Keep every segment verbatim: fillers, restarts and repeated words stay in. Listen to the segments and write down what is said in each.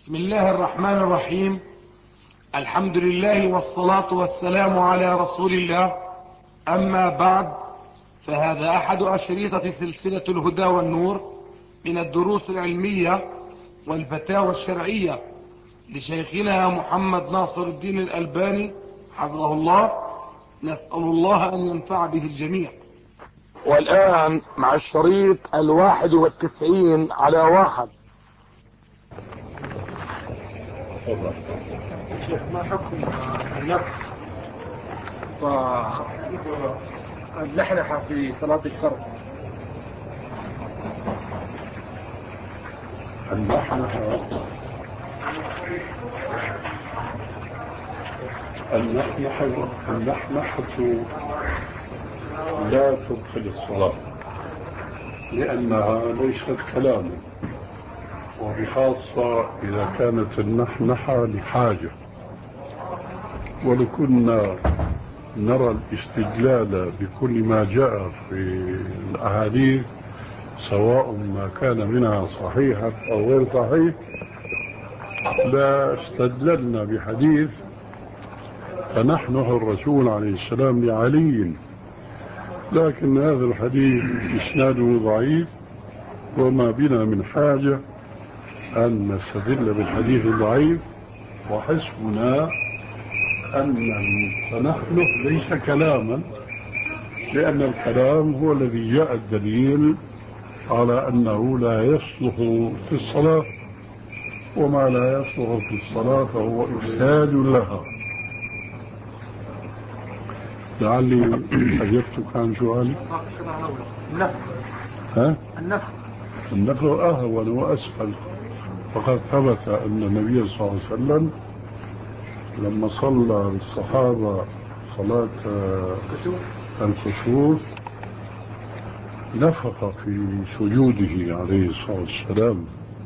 بسم الله الرحمن الرحيم. الحمد لله والصلاة والسلام على رسول الله. أما بعد، فهذا أحد أشريطة سلسلة الهدى والنور من الدروس العلمية والفتاوى الشرعية لشيخنا محمد ناصر الدين الألباني حفظه الله. نسأل الله أن ينفع به الجميع. والآن مع الشريط الواحد والتسعين على واحد. ما حكم النفس واللحلحة في صلاة الفرض؟ اللحلحة اللحلحة اللحلحة لا تدخل الصلاة لأنها ليست كلاما، وبخاصة إذا كانت النحنحة لحاجة. ولكنا نرى الاستدلال بكل ما جاء في الأحاديث سواء ما كان منها صحيحا أو غير صحيح، لا استدللنا بحديث فنحنح الرسول عليه السلام لعلي، لكن هذا الحديث إسناده ضعيف، وما بنا من حاجة أن نستدل بالحديث الضعيف، وحسبنا أن التنحنح ليس كلاما، لأن الكلام هو الذي جاء الدليل على أنه لا يصلح في الصلاة، وما لا يصلح في الصلاة فهو إفساد لها. لعلي أجبتك عن سؤالي. النفخ ها؟ النفخ النفخ أهون وأسهل، فقد ثبت أن النبي صلى الله عليه وسلم لما صلى بالصحابة صلاة الكسوف نفخ في سجوده عليه الصلاة والسلام،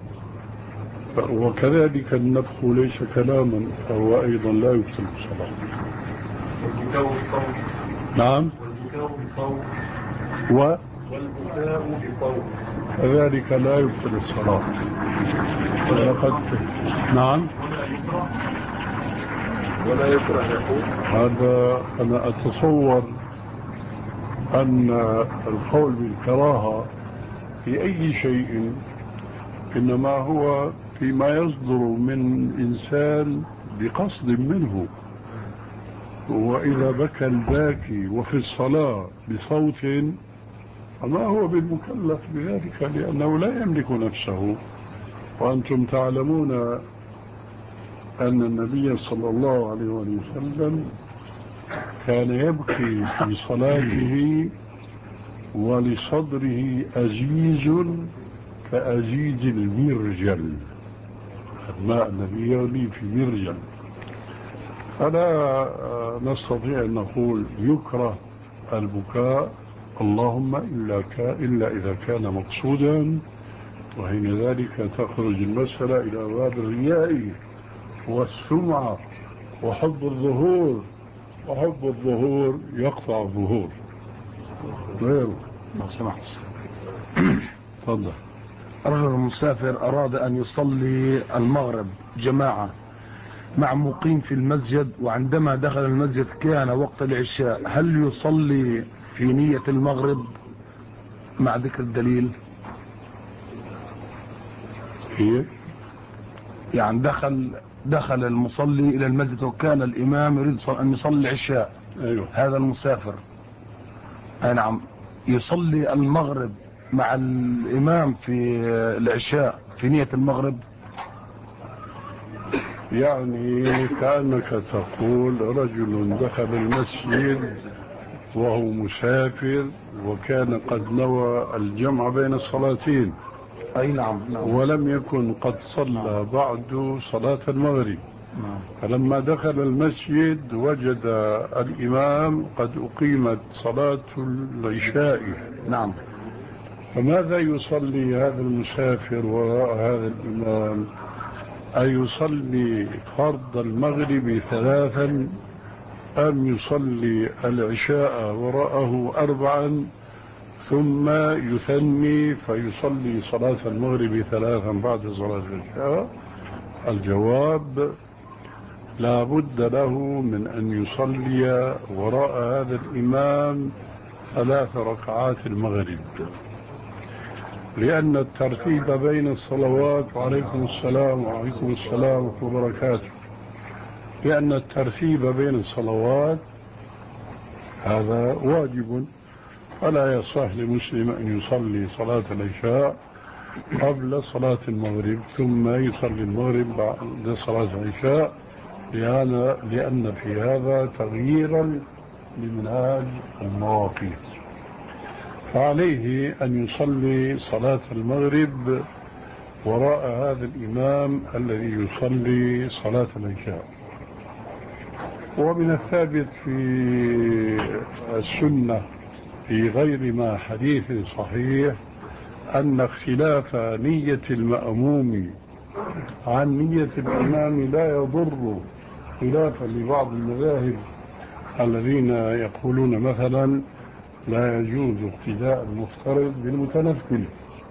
وكذلك النفخ ليس كلاما فهو أيضا لا يبطل الصلاة. والبكاء بالصوت. نعم. والبكاء بالصوت. و والبكاء بالصوت كذلك لا يبطل الصلاة. ولقد نعم. ولا يكره يقول. هذا أنا أتصور أن القول بالكراهة في أي شيء إنما هو فيما يصدر من إنسان بقصد منه، وإذا بكى الباكي وفي الصلاة بصوت فما هو بالمكلف بذلك، لأنه لا يملك نفسه. وأنتم تعلمون أن النبي صلى الله عليه وسلم كان يبكي في صلاته ولصدره أزيز كأزيز المرجل، ماء النبي يغلي في مرجل. فلا نستطيع أن نقول يكره البكاء اللهم إلا, إلا إذا كان مقصودا، وحين ذلك تخرج المسألة إلى باب الرياء والسمعة وحب الظهور، وحب الظهور يقطع الظهور. غيره لو سمحت. تفضل. رجل مسافر أراد أن يصلي المغرب جماعة مع مقيم في المسجد، وعندما دخل المسجد كان وقت العشاء، هل يصلي في نية المغرب مع ذكر الدليل؟ هي يعني دخل دخل المصلي إلى المسجد وكان الإمام يريد أن يصلي العشاء. أيوه. هذا المسافر أي نعم يصلي المغرب مع الإمام في العشاء في نية المغرب. يعني كأنك تقول رجل دخل المسجد وهو مسافر وكان قد نوى الجمع بين الصلاتين. أي نعم, نعم. ولم يكن قد صلى بعد صلاة المغرب. نعم. فلما دخل المسجد وجد الإمام قد أقيمت صلاة العشاء. نعم. فماذا يصلي هذا المسافر وراء هذا الإمام؟ أيصلي فرض المغرب ثلاثا أم يصلي العشاء وراءه أربعا ثم يثني فيصلي صلاة المغرب ثلاثا بعد صلاة العشاء؟ الجواب لا بد له من أن يصلي وراء هذا الإمام ثلاث ركعات المغرب، لأن الترتيب بين الصلوات وعليكم السلام وعليكم السلام ورحمة الله وبركاته لأن الترتيب بين الصلوات هذا واجب، فلا يصح لمسلم أن يصلي صلاة العشاء قبل صلاة المغرب ثم يصلي المغرب بعد صلاة العشاء، لأن في هذا تغييرا لمنهاج المواقيت. فعليه أن يصلي صلاة المغرب وراء هذا الإمام الذي يصلي صلاة العشاء. ومن الثابت في السنة في غير ما حديث صحيح أن اختلاف نية المأموم عن نية الإمام لا يضر، خلافا لبعض المذاهب الذين يقولون مثلا لا يجوز اقتداء المفترض بالمتنفل.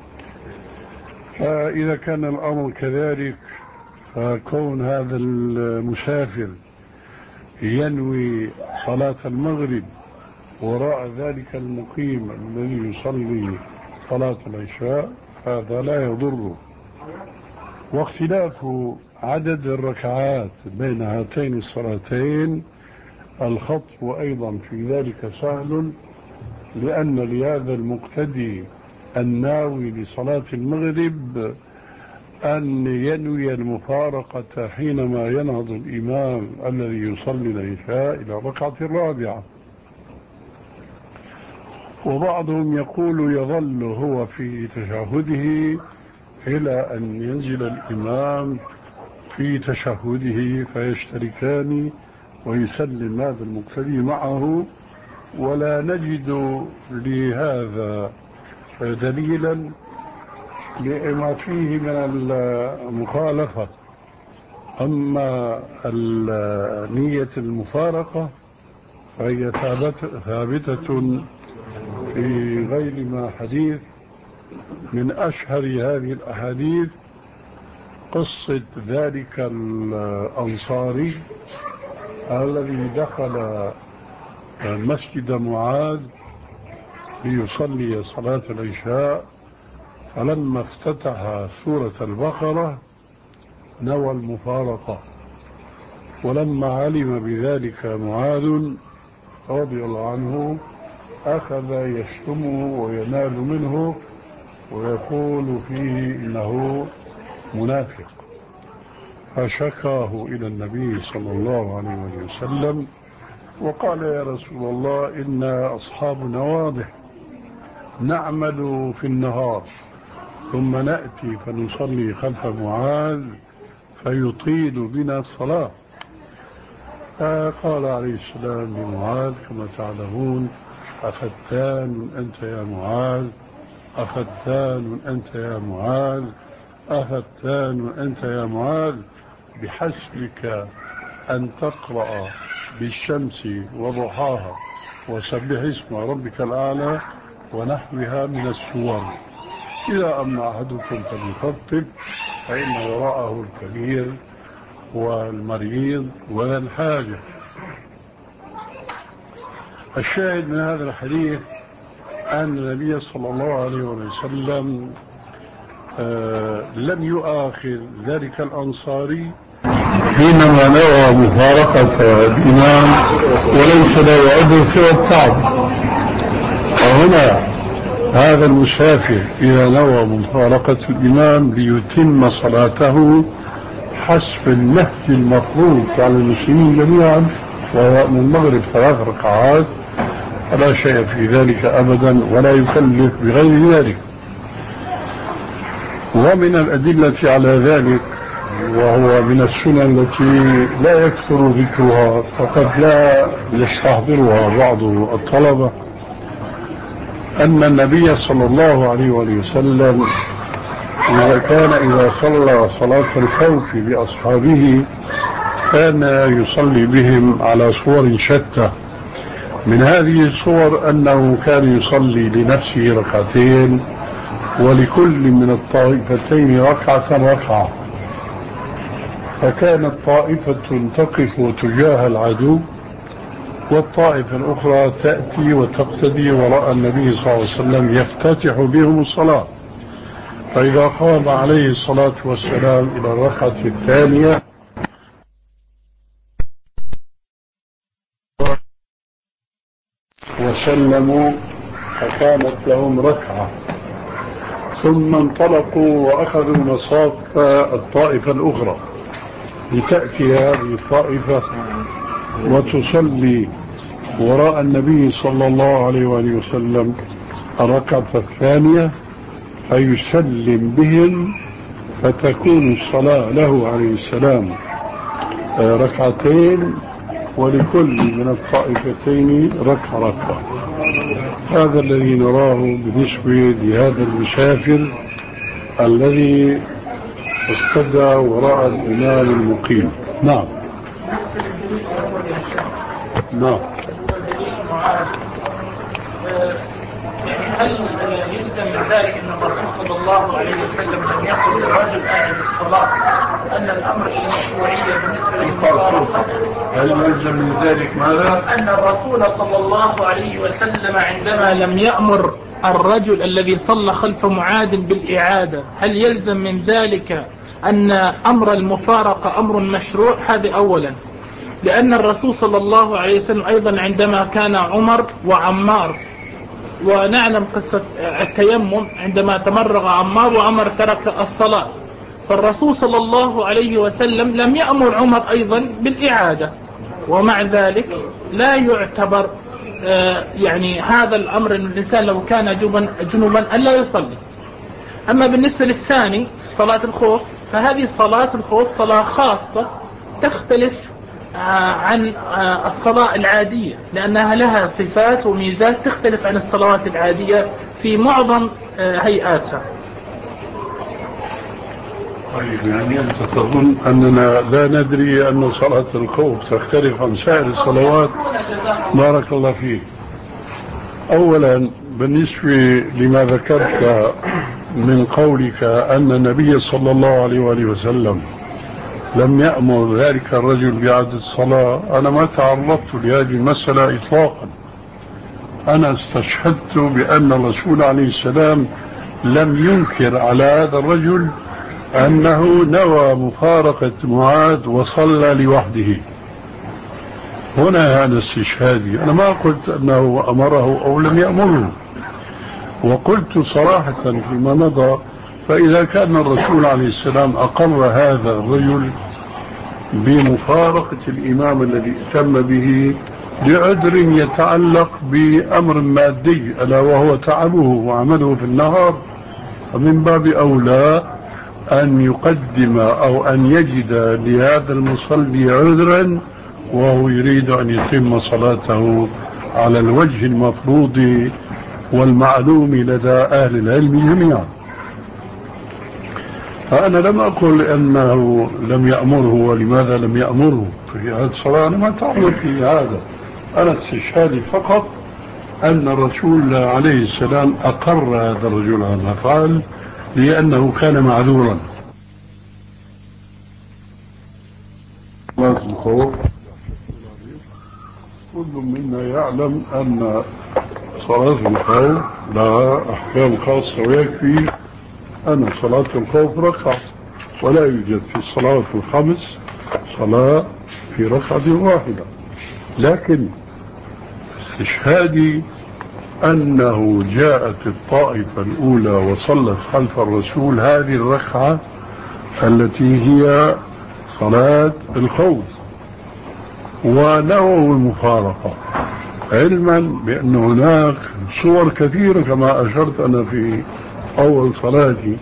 فإذا كان الأمر كذلك فكون هذا المسافر ينوي صلاة المغرب وراء ذلك المقيم الذي يصلي صلاة العشاء هذا لا يضره. واختلاف عدد الركعات بين هاتين الصلاتين الخطب أيضا في ذلك سهل، لأن لهذا المقتدي الناوي لصلاة المغرب أن ينوي المفارقة حينما ينهض الإمام الذي يصلي العشاء إلى الركعة الرابعة. وبعضهم يقول يظل هو في تشهده إلى أن ينزل الإمام في تشهده فيشتركان ويسلم هذا المقتدي معه، ولا نجد لهذا دليلا لما فيه من المخالفة. أما نية المفارقة فهي ثابتة في غير ما حديث. من أشهر هذه الأحاديث قصة ذلك الأنصاري الذي دخل مسجد معاذ ليصلي صلاة العشاء، فلما افتتح سورة البقرة نوى المفارقة، ولما علم بذلك معاذ رضي الله عنه أخذ يشتمه وينال منه ويقول فيه إنه منافق، فشكاه إلى النبي صلى الله عليه وسلم وقال يا رسول الله إن أصحابنا واضح نعمل في النهار ثم نأتي فنصلي خلف معاذ فيطيل بنا الصلاة. فقال عليه السلام لمعاذ كما تعلمون أفتان أنت يا معاذ، أفتان أنت يا معاذ، أفتان أنت يا معاذ، بحسبك أن تقرأ بالشمس وضحاها وسبح اسم ربك الأعلى ونحوها من السور، إذا أما أحدكم فليخطب فإن وراءه الكبير والمريض ولا الحاجة. الشاهد من هذا الحديث أن النبي صلى الله عليه وسلم آه لم يؤاخذ ذلك الأنصاري حينما نوى مفارقة الإمام وليس له عذر سوى التعب. وهنا هذا المسافر إذا نوى مفارقة الإمام ليتم صلاته حسب النهج المفروض على المسلمين جميعا وهو من المغرب ثلاث ركعات فلا شيء في ذلك أبدا ولا يكلف بغير ذلك. ومن الأدلة على ذلك وهو من السنن التي لا يكثر ذكرها فقد لا يستحضرها بعض الطلبة أن النبي صلى الله عليه وسلم إذا كان إذا صلى صلاة الخوف بأصحابه كان يصلي بهم على صور شتى. من هذه الصور أنه كان يصلي لنفسه ركعتين ولكل من الطائفتين ركعة ركعة، فكانت طائفة تقف تجاه العدو والطائفة الأخرى تأتي وتقتدي وراء النبي صلى الله عليه وسلم يفتتح بهم الصلاة. فإذا قام عليه الصلاة والسلام إلى الركعة الثانية وسلموا فكانت لهم ركعة، ثم انطلقوا وأخذوا مصاف الطائفة الأخرى لتأتي هذه الطائفة وتصلي وراء النبي صلى الله عليه وآله وسلم الركعة الثانية فيسلم بهم، فتكون الصلاة له عليه السلام ركعتين ولكل من الطائفتين ركعة ركعة. هذا الذي نراه بالنسبة لهذا المسافر الذي اقتدى وراء الإمام المقيم. نعم نعم. هل يلزم من ذلك أن الرسول صلى الله عليه وسلم لم يقل للرجل آخر الصلاة أن الأمر المشروعية بالنسبة للمفارقة؟ هل يلزم من ذلك ماذا؟ أن الرسول صلى الله عليه وسلم عندما لم يأمر الرجل الذي صلى خلف معاذ بالإعادة هل يلزم من ذلك أن أمر المفارقة أمر مشروع؟ هذا أولا. لأن الرسول صلى الله عليه وسلم أيضا عندما كان عمر وعمار، ونعلم قصة التيمم عندما تمرغ عمار وعمر ترك الصلاة، فالرسول صلى الله عليه وسلم لم يأمر عمر أيضا بالإعادة، ومع ذلك لا يعتبر يعني هذا الأمر أن الإنسان لو كان جنوبا ألا يصلي. أما بالنسبة للثاني صلاة الخوف فهذه صلاة الخوف صلاة خاصة تختلف عن الصلاة العادية، لأنها لها صفات وميزات تختلف عن الصلوات العادية في معظم هيئاتها. طيب يعني أنت تظن أننا لا ندري أن صلاة الخوف تختلف عن سائر الصلوات؟ بارك الله فيك. أولا بالنسبة لما ذكرت من قولك أن النبي صلى الله عليه وآله وسلم لم يأمر ذلك الرجل بإعادة الصلاة، أنا ما تعرضت لهذه المسألة إطلاقا. أنا استشهدت بأن الرسول عليه السلام لم ينكر على هذا الرجل أنه نوى مفارقة معاذ وصلى لوحده. هنا هذا استشهادي، أنا ما قلت أنه أمره أو لم يأمره، وقلت صراحة فيما مضى فإذا كان الرسول عليه السلام أقر هذا الرجل بمفارقة الإمام الذي اتم به لعذر يتعلق بأمر مادي ألا وهو تعبه وعمله في النهار، فمن باب أولى أن يقدم أو أن يجد لهذا المصلي عذرا وهو يريد أن يتم صلاته على الوجه المفروض والمعلوم لدى أهل العلم جميعا. فأنا لم أقل أنه لم يأمره ولماذا لم يأمره في هذه الصلاة، أنا ما تعرض في هذا. أنا استشهادي فقط أن الرسول عليه السلام أقر هذا الرجل على ما فعل لأنه كان معذورا. صلاة الخوف كل منا يعلم أن صلاة الخوف لها أحكام خاصة، ويكفي أن صلاة الخوف ركعة، ولا يوجد في الصلاة الخمس صلاة في ركعة واحدة. لكن استشهادي أنه جاءت الطائفة الأولى وصلت خلف الرسول هذه الركعة التي هي صلاة الخوف ونووا المفارقة، علما بأن هناك صور كثيرة كما أشرت أنا في أول صلاتي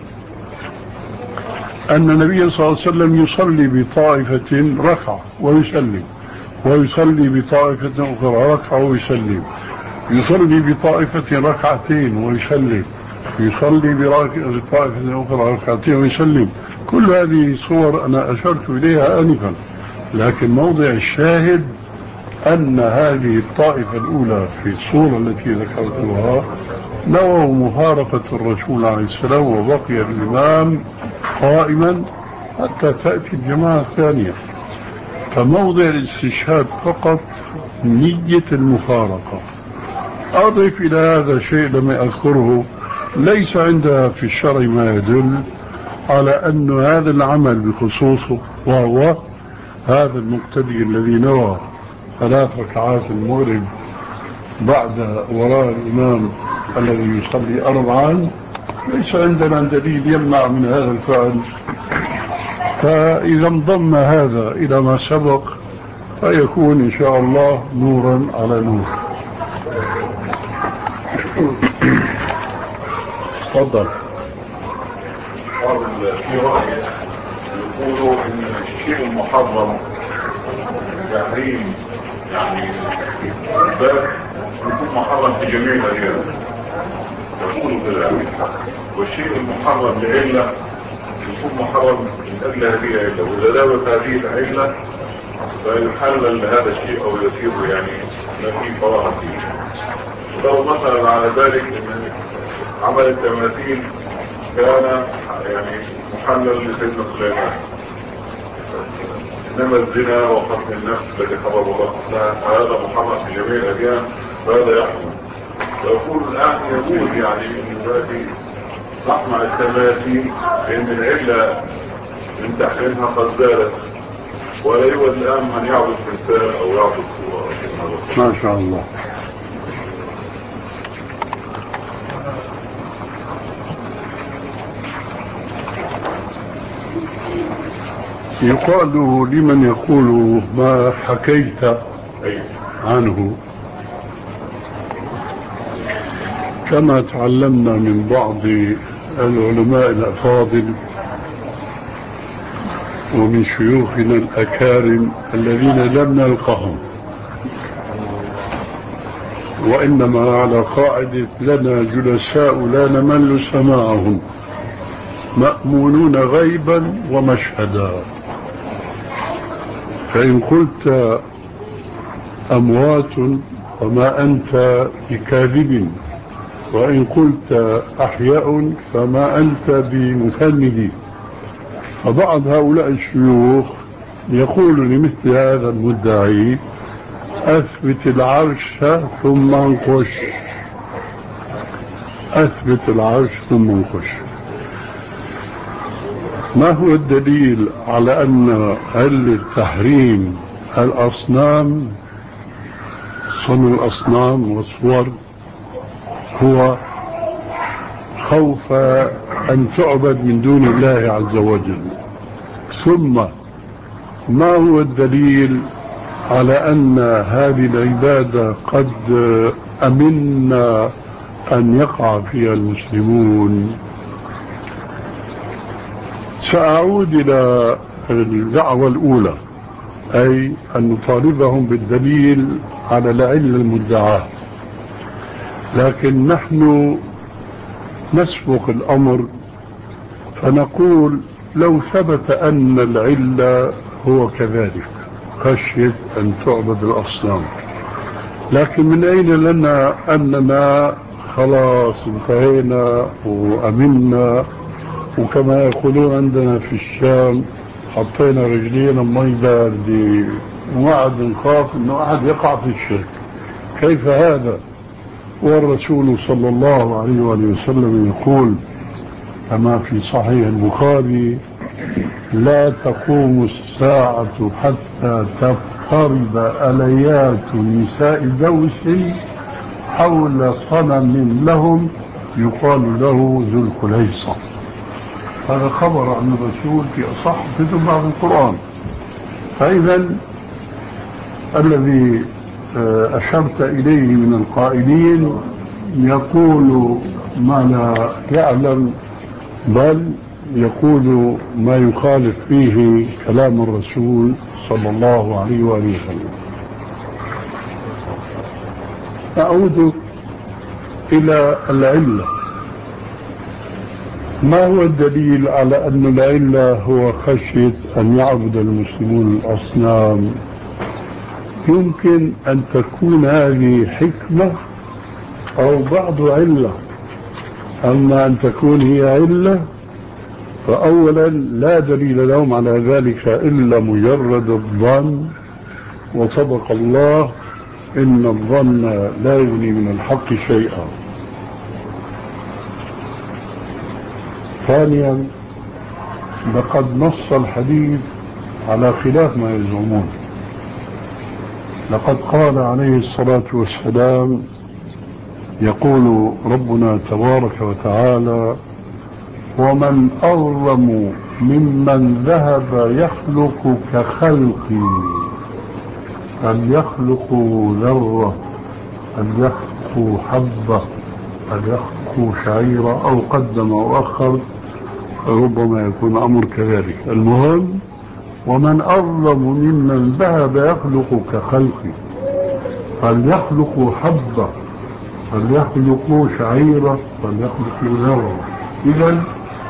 أن النبي صلى الله عليه وسلم يصلي بطائفة ركعة ويسلم، ويصلي بطائفة أخرى ركعة ويسلم، يصلي بطائفة ركعتين ويسلم، يصلي بطائفة أخرى ركعتين ويسلم. كل هذه صور أنا أشرت إليها آنفا، لكن موضع الشاهد أن هذه الطائفة الأولى في الصورة التي ذكرتها نووا مفارقة الرسول عليه السلام، وبقي الإمام قائما حتى تأتي الجماعة الثانية. فموضع الاستشهاد فقط نية المفارقة. أضف إلى هذا شيء لم أذكره، ليس عندها في الشرع ما يدل على أن هذا العمل بخصوصه، وهو هذا المقتدي الذي نوى ثلاث ركعات المغرب بعد وراء الإمام الذي يصلي أربعا، ليس عندنا دليل يمنع من هذا الفعل. فإذا انضم هذا إلى ما سبق فيكون إن شاء الله نورا على نور. تفضل. في رأي يقولوا إن الشيء المحرم تحريم يعني الباب يكون محرم في جميع الأديان، يقولوا كذا، والشيء المحرم لعلة يكون محرم من أجل هذه العلة، وإذا دابت هذه العلة فيحلل هذا الشيء أو يسير يعني ما فيه كراهة فيه. وضرب مثلا على ذلك أن عمل التماثيل كان يعني محلل لسيدنا سليمان، إنما الزنا وقتل النفس الذي حرم الله هذا محرم في جميع الأديان، فهذا يحكم. ويقول الآن يجوز يعني من دلوقتي نصنع التماثيل لأن العلة من تحريمها قد زالت، ولا يوجد الآن من يعبد تمثال أو يعبد صورة. ما شاء الله. يقال لمن يقول ما حكيت عنه، كما تعلمنا من بعض العلماء الأفاضل ومن شيوخنا الأكارم الذين لم نلقهم، وإنما على قاعدة لنا جلساء لا نمل سماعهم، مأمونون غيبا ومشهدا. فإن قلت أموات فما أنت بكاذب، وإن قلت أحياء فما أنت بمفند. فبعض هؤلاء الشيوخ يقول لمثل هذا المدعي أثبت العرش ثم انقش، أثبت العرش ثم انقش. ما هو الدليل على أن علة تحريم الأصنام، صنع الأصنام والصور، هو خوف أن تعبد من دون الله عز وجل؟ ثم ما هو الدليل على أن هذه العبادة قد أمنا أن يقع فيها المسلمون؟ سأعود إلى الدعوة الأولى، أي أن نطالبهم بالدليل على العلة المدعاة، لكن نحن نسبق الأمر فنقول لو ثبت أن العلة هو كذلك، خشية أن تعبد الأصنام، لكن من أين لنا أننا خلاص انتهينا وأمنا، وكما يقولون عندنا في الشام حطينا رجلينا مي باردة وقعد نخاف انه احد يقع في الشرك؟ كيف هذا والرسول صلى الله عليه وآله وسلم يقول كما في صحيح البخاري: لا تقوم الساعة حتى تقترب أليات نساء دوس حول صنم لهم يقال له ذو الكليصة. هذا خبر عن الرسول في أصح كتب بعض القرآن. فإذا الذي أشرت إليه من القائلين يقول ما لا يعلم، بل يقول ما يخالف فيه كلام الرسول صلى الله عليه وآله وسلم. أعود إلى العلة. ما هو الدليل على أن العلة هو خشية أن يعبد المسلمون الأصنام؟ يمكن أن تكون هذه حكمة أو بعض علة، أما أن تكون هي علة فأولا لا دليل لهم على ذلك إلا مجرد الظن، وصدق الله إن الظن لا يغني من الحق شيئا. ثانيا لقد نص الحديث على خلاف ما يزعمون. لقد قال عليه الصلاة والسلام يقول ربنا تبارك وتعالى: ومن أظلم ممن ذهب يخلق كخلقي، هل يخلق ذرة، هل يخلق حبة، هل يخلق شعيرة، أو قدم أو أخر، ربما يكون أمر كذلك. المهم ومن أظلم ممن ذهب يخلق كخلقي، هل يخلق حبة، هل يخلق شعيرة، هل يخلق ذرة. إذن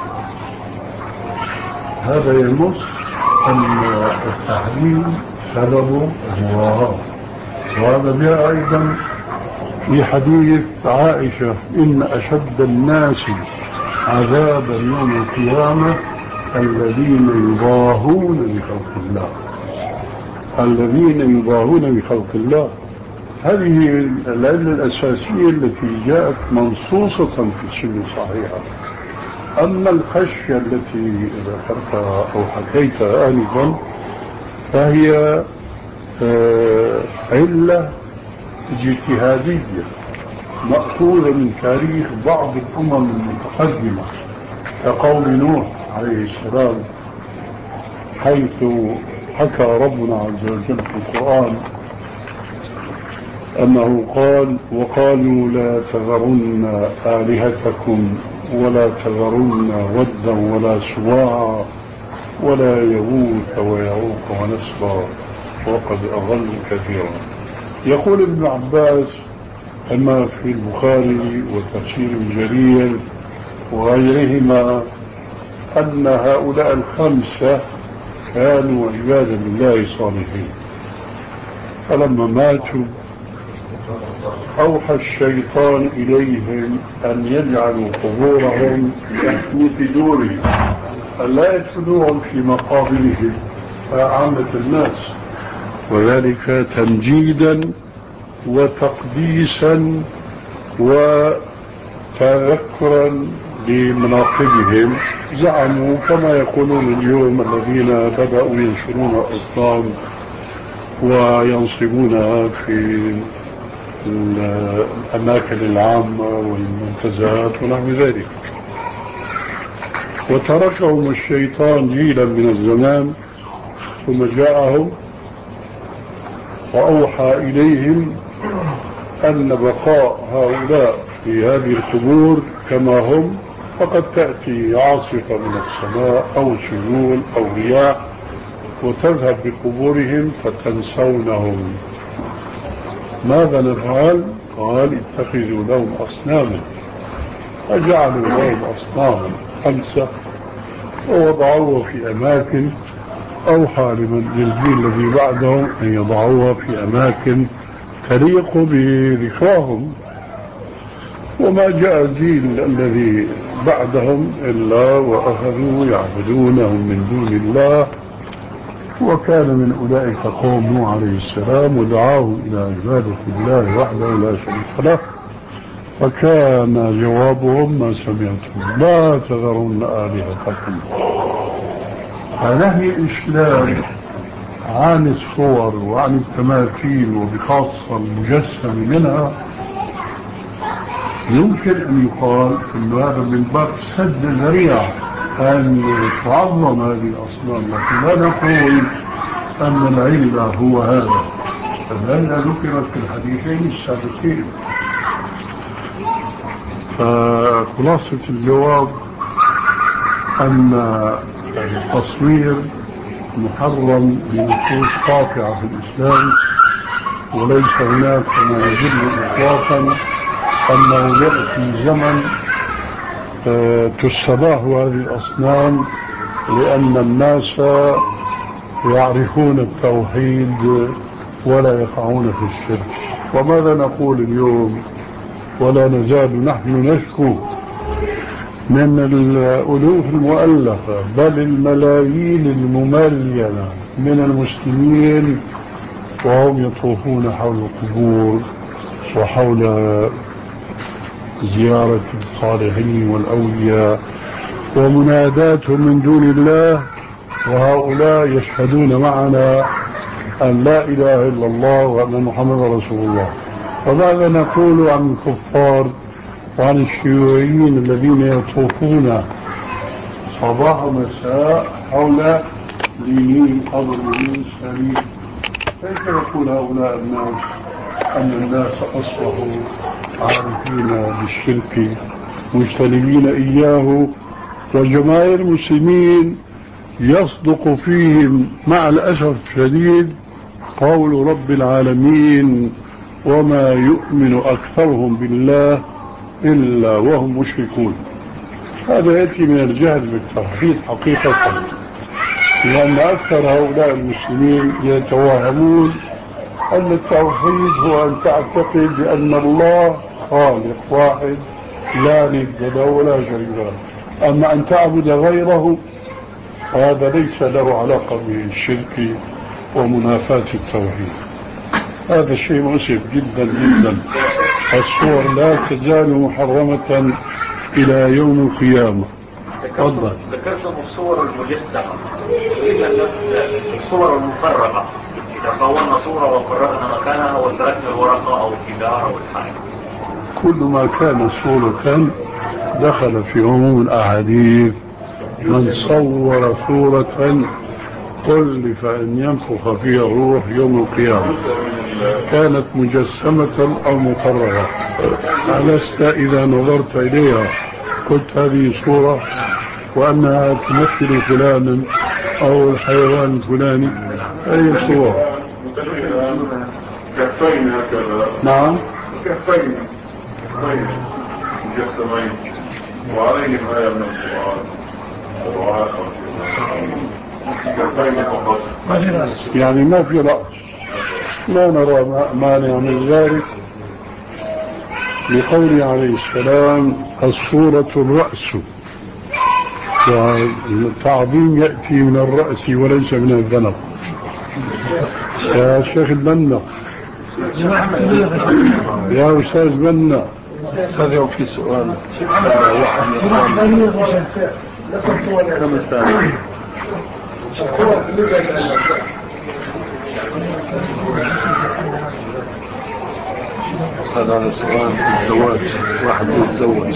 هذا ينص أن التحريم سببه المراهاة. وهذا جاء أيضا في حديث عائشة: إن أشد الناس عذابا يوم القيامة الذين يضاهون بخلق الله، الذين يضاهون بخلق الله. هذه العلة الأساسية التي جاءت منصوصة في السنة الصحيحة. أما الخشية التي ذكرتها أو حكيتها آنفا فهي علة اجتهادية مأخوذة من تاريخ بعض الأمم المتقدمة كقول نوح عليه السلام، حيث حكى ربنا عز وجل في القرآن أنه قال: وقالوا لا تذرن آلهتكم ولا تذرن ودا ولا سواعا ولا يغوث ويعوق ونسرا وقد أضلوا كثيرا. يقول ابن عباس كما في البخاري وتفسير جرير وغيرهما أن هؤلاء الخمسة كانوا عبادا لله صالحين، فلما ماتوا أوحى الشيطان إليهم أن يجعلوا قبورهم في دورهم، ألا يدفنوهم في مقابرهم عامة الناس، وذلك تمجيدا وتقديسا وتذكرا لمناقبهم. زعموا كما يقولون اليوم الذين بدأوا ينشرون الأصنام وينصبونها في الأماكن العامة والمنتزهات ونحو ذلك. وتركهم الشيطان جيلا من الزمان ثم جاءهم وأوحى إليهم أن بقاء هؤلاء في هذه القبور كما هم فقد تأتي عاصفة من السماء أو سيول أو رياح وتذهب بقبورهم فتنسونهم. ماذا نفعل؟ قال: اتخذوا لهم أصناما، فجعلوا لهم أصناما خمسة ووضعوها في أماكن. أوحى للجيل الذي بعدهم أن يضعوها في أماكن تليق بذكراهم. وما جاء الجيل الذي بعدهم إلا وأخذوا يعبدونهم من دون الله، وكان من أولئك قوم نوح عليه السلام ودعاهم إلى عبادة الله وحده لا شريك له، فكان جوابهم ما سمعتم لا تذرون آلهتكم. فنهي الإسلام عن الصور وعن التماثيل وبخاصة المجسم منها يمكن أن يقال أن هذا من باب سد ذريعة أن تعظم هذه الأصنام، لكن لا نقول أن العلة هو هذا، فالعلة ذكرت في الحديثين السابقين. فخلاصة الجواب أن التصوير محرم بنصوص قاطعة في الإسلام، وليس هناك ما يدل إطلاقا أنه يأتي زمن تستباح هذه الأصنام لأن الناس يعرفون التوحيد ولا يقعون في الشرك. وماذا نقول اليوم؟ ولا نزال نحن نشكو من الألوف المؤلفة بل الملايين المملينة من المسلمين وهم يطوفون حول القبور وحول زيارة الصالحين والأولياء ومناداتهم من دون الله، وهؤلاء يشهدون معنا أن لا إله إلا الله وأن محمد رسول الله. وماذا نقول عن الكفار وعن الشيوعيين الذين يطوفون صباح ومساء حول دينين قبر دين سليم؟ كيف يقول هؤلاء الناس أن الناس أصبحوا عارفين بالشرك مجتنبين إياه، وجماهير المسلمين يصدق فيهم مع الأسف الشديد قول رب العالمين: وما يؤمن أكثرهم بالله إلا وهم مشركون. هذا يأتي من الجهل بالتوحيد حقيقة، لأن أكثر هؤلاء المسلمين يتوهمون أن التوحيد هو أن تعتقد بأن الله خالق واحد لا ند له ولا شريك له، أما أن تعبد غيره هذا ليس له علاقة بالشرك ومنافاة التوحيد. هذا الشيء مؤسف جدا جدا. الصور لا تزال محرمة إلى يوم القيامة. تفضل. ذكرتم الصور المجسمة، الصور المفرغة، إذا صورنا صورة وفرغنا مكانها وتركنا الورقة أو الجدار أو الحائط. كل ما كان صورة دخل في عموم الأحاديث. من صور صورة كلف أن ينفخ فيها الروح يوم القيامة، كانت مجسمة أو مفرغة. ألست إذا نظرت إليها قلت هذه صورة وأنها تمثل فلانا أو الحيوان الفلاني؟ أي صورة؟ كفين هكذا. نعم كفين مجسمين وعليهم آية من القرآن. يعني ما في رأس، لا نرى مانع من ذلك لقوله عليه السلام: الصورة الرأس، والتعظيم يأتي من الرأس وليس من الذنب. يا شيخ البنا، يا أستاذ بنا، هذا في سؤال. كم الثاني؟ هذا سؤال الزواج، واحد يتزوج.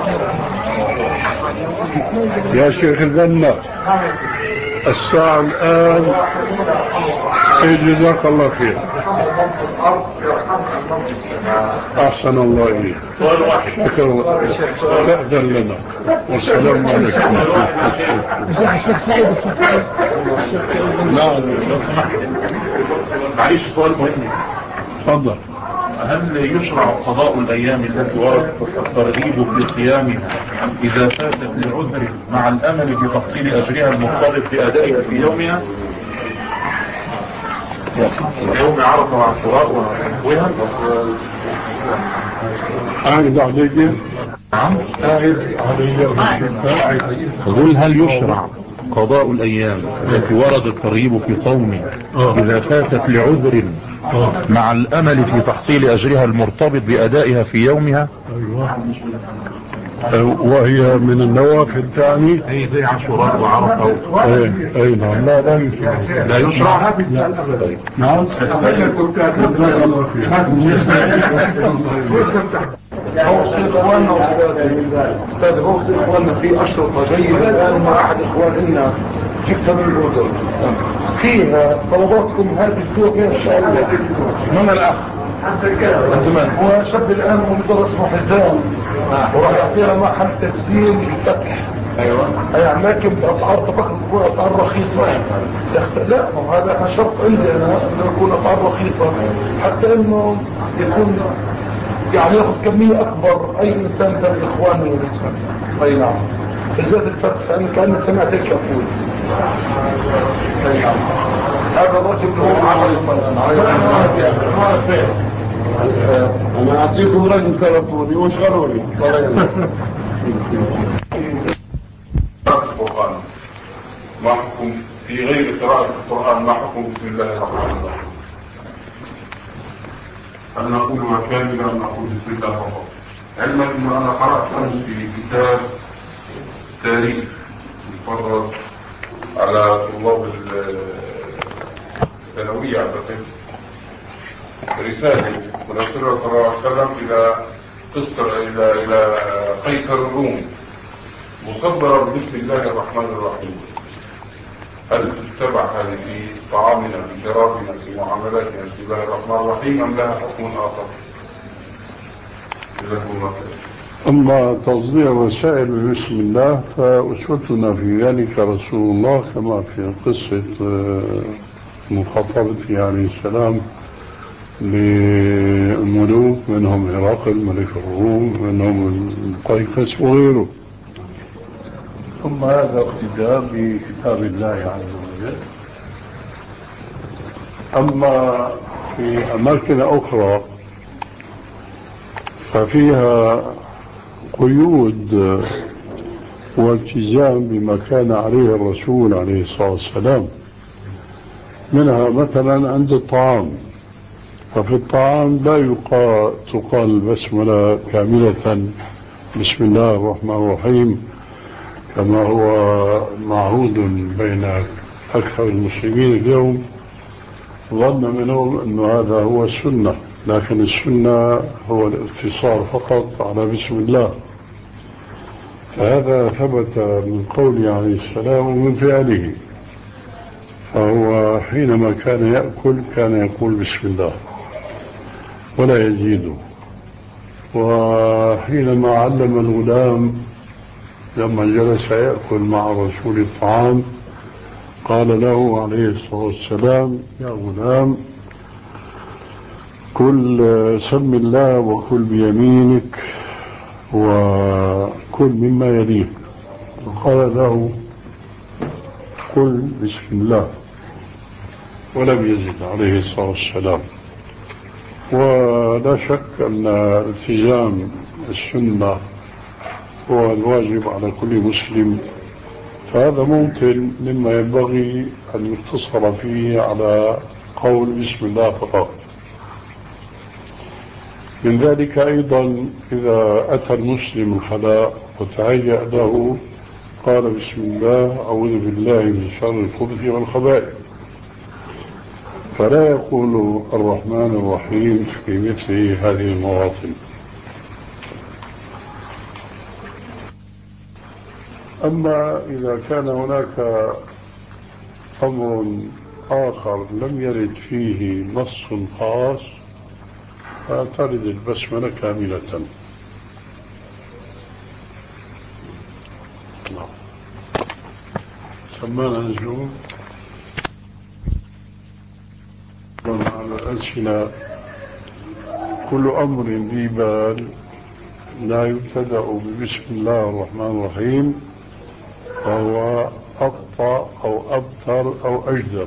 يا شيخ البنا، الساعة الآن جزاك الله خير. أحسن الله إليك. شكرا، تأذن لنا. والسلام عليكم. نعم. معلش سؤال مهم. تفضل. هل يشرع قضاء الأيام التي ورد الترغيب في قيامها إذا فاتت لعذر مع الأمل في تحصيل أجرها المختلط بأدائها في يومها؟ يوم عرفة وعاشوراء ونحوها. أعيد عليك. نعم. أعيد عليك. أقول هل يشرع قضاء الأيام التي ورد الترغيب في صومها إذا فاتت لعذر مع الأمل في تحصيل أجرها المرتبط بأدائها في يومها؟ وهي من النوافل تعني أي زي عاشوراء وعرفة. أي أي نعم. لا لا يشرع. لا يشرع. نعم. أوصي إخواننا أستاذ أوصي إخواننا في أشرطة جيدة الآن مع أحد إخواننا جبتها من الأردن فيها طلباتكم هذه الأسبوع فيها إن شاء الله من الأخ هو شاب الآن مدرس اسمه حزام وراح يعطينا محل تفسير الفتح. ايوه يعني لكن باسعار تفخم تكون اسعار رخيصه. لا هذا شرط عندي انا انه يكون اسعار رخيصه حتى انه يكون يعني ياخذ كميه اكبر اي انسان ثاني اخواني والانسان. اي نعم بالذات الفتح لان كاني سمعت هيك يقول. اي نعم هذا الرجل هو انا اعطيكم رقم تلفوني واشغلوني. قراءة القرآن ما حكم بسم الله الرحمن الرحيم؟ هل نقولها كاملة أم نقول بسم الله فقط؟ علما أنه أنا قرأت أمس في كتاب تاريخ مفرد على طلاب الثانوية أعتقد رسالة من رسول الله صلى الله عليه وسلم إلى قصر إلى إلى قيصر الروم مصدرة بسم الله الرحمن الرحيم. هل تتبع هذه في طعامنا في شرابنا في معاملاتنا بسم الله الرحمن الرحيم أم لها حكم آخر؟ أما تصدير الرسائل بسم الله فأسوتنا في ذلك رسول الله، كما في قصة مخاطبته عليه السلام للملوك، منهم هرقل ملك الروم، منهم القيقس وغيره. ثم هذا اقتداء بكتاب الله عز وجل. أما في أماكن أخرى ففيها قيود والتزام بما كان عليه الرسول عليه الصلاة والسلام، منها مثلا عند الطعام، ففي الطعام لا يقال تقال البسملة كاملة بسم الله الرحمن الرحيم كما هو معهود بين أكثر المسلمين اليوم، ظن منهم أن هذا هو السنة، لكن السنة هو الاقتصار فقط على بسم الله. فهذا ثبت من قوله عليه السلام ومن فعله، فهو حينما كان يأكل كان يقول بسم الله ولا يزيده، وحينما علم الغلام لما جلس يأكل مع رسول الطعام قال له عليه الصلاة والسلام: يا غلام كل سم الله وكل بيمينك وكل مما يليك. وقال له: قل بسم الله، ولم يزد عليه الصلاة والسلام. ولا شك أن التزام السنة هو الواجب على كل مسلم، فهذا ممكن مما ينبغي أن يقتصر فيه على قول بسم الله فقط. من ذلك أيضا إذا أتى المسلم الخلاء وتهيأ له قال بسم الله أعوذ بالله من شر الخبث والخبائث، فلا يقول الرحمن الرحيم في مثل هذه المواطن. أما إذا كان هناك أمر آخر لم يرد فيه نص خاص فترد البسملة كاملة. سمانا نجوم على الألسنة كل أمر ذي بال لا يبتدأ ببسم الله الرحمن الرحيم فهو أبطأ أو أبتر أو أجدر.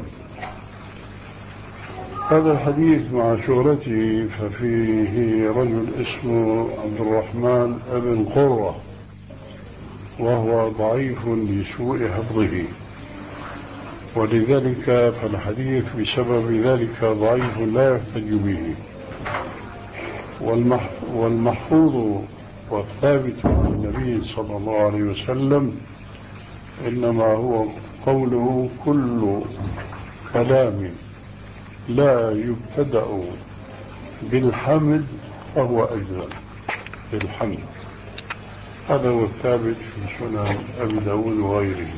هذا الحديث مع شهرته ففيه رجل اسمه عبد الرحمن بن قرة وهو ضعيف لسوء حفظه، ولذلك فالحديث بسبب ذلك ضعيف لا يحتج به. والمحفوظ والثابت عن النبي صلى الله عليه وسلم إنما هو قوله: كل كلام لا يبتدأ بالحمد فهو أجزم بالحمد. هذا هو الثابت في سنن أبي داود وغيره.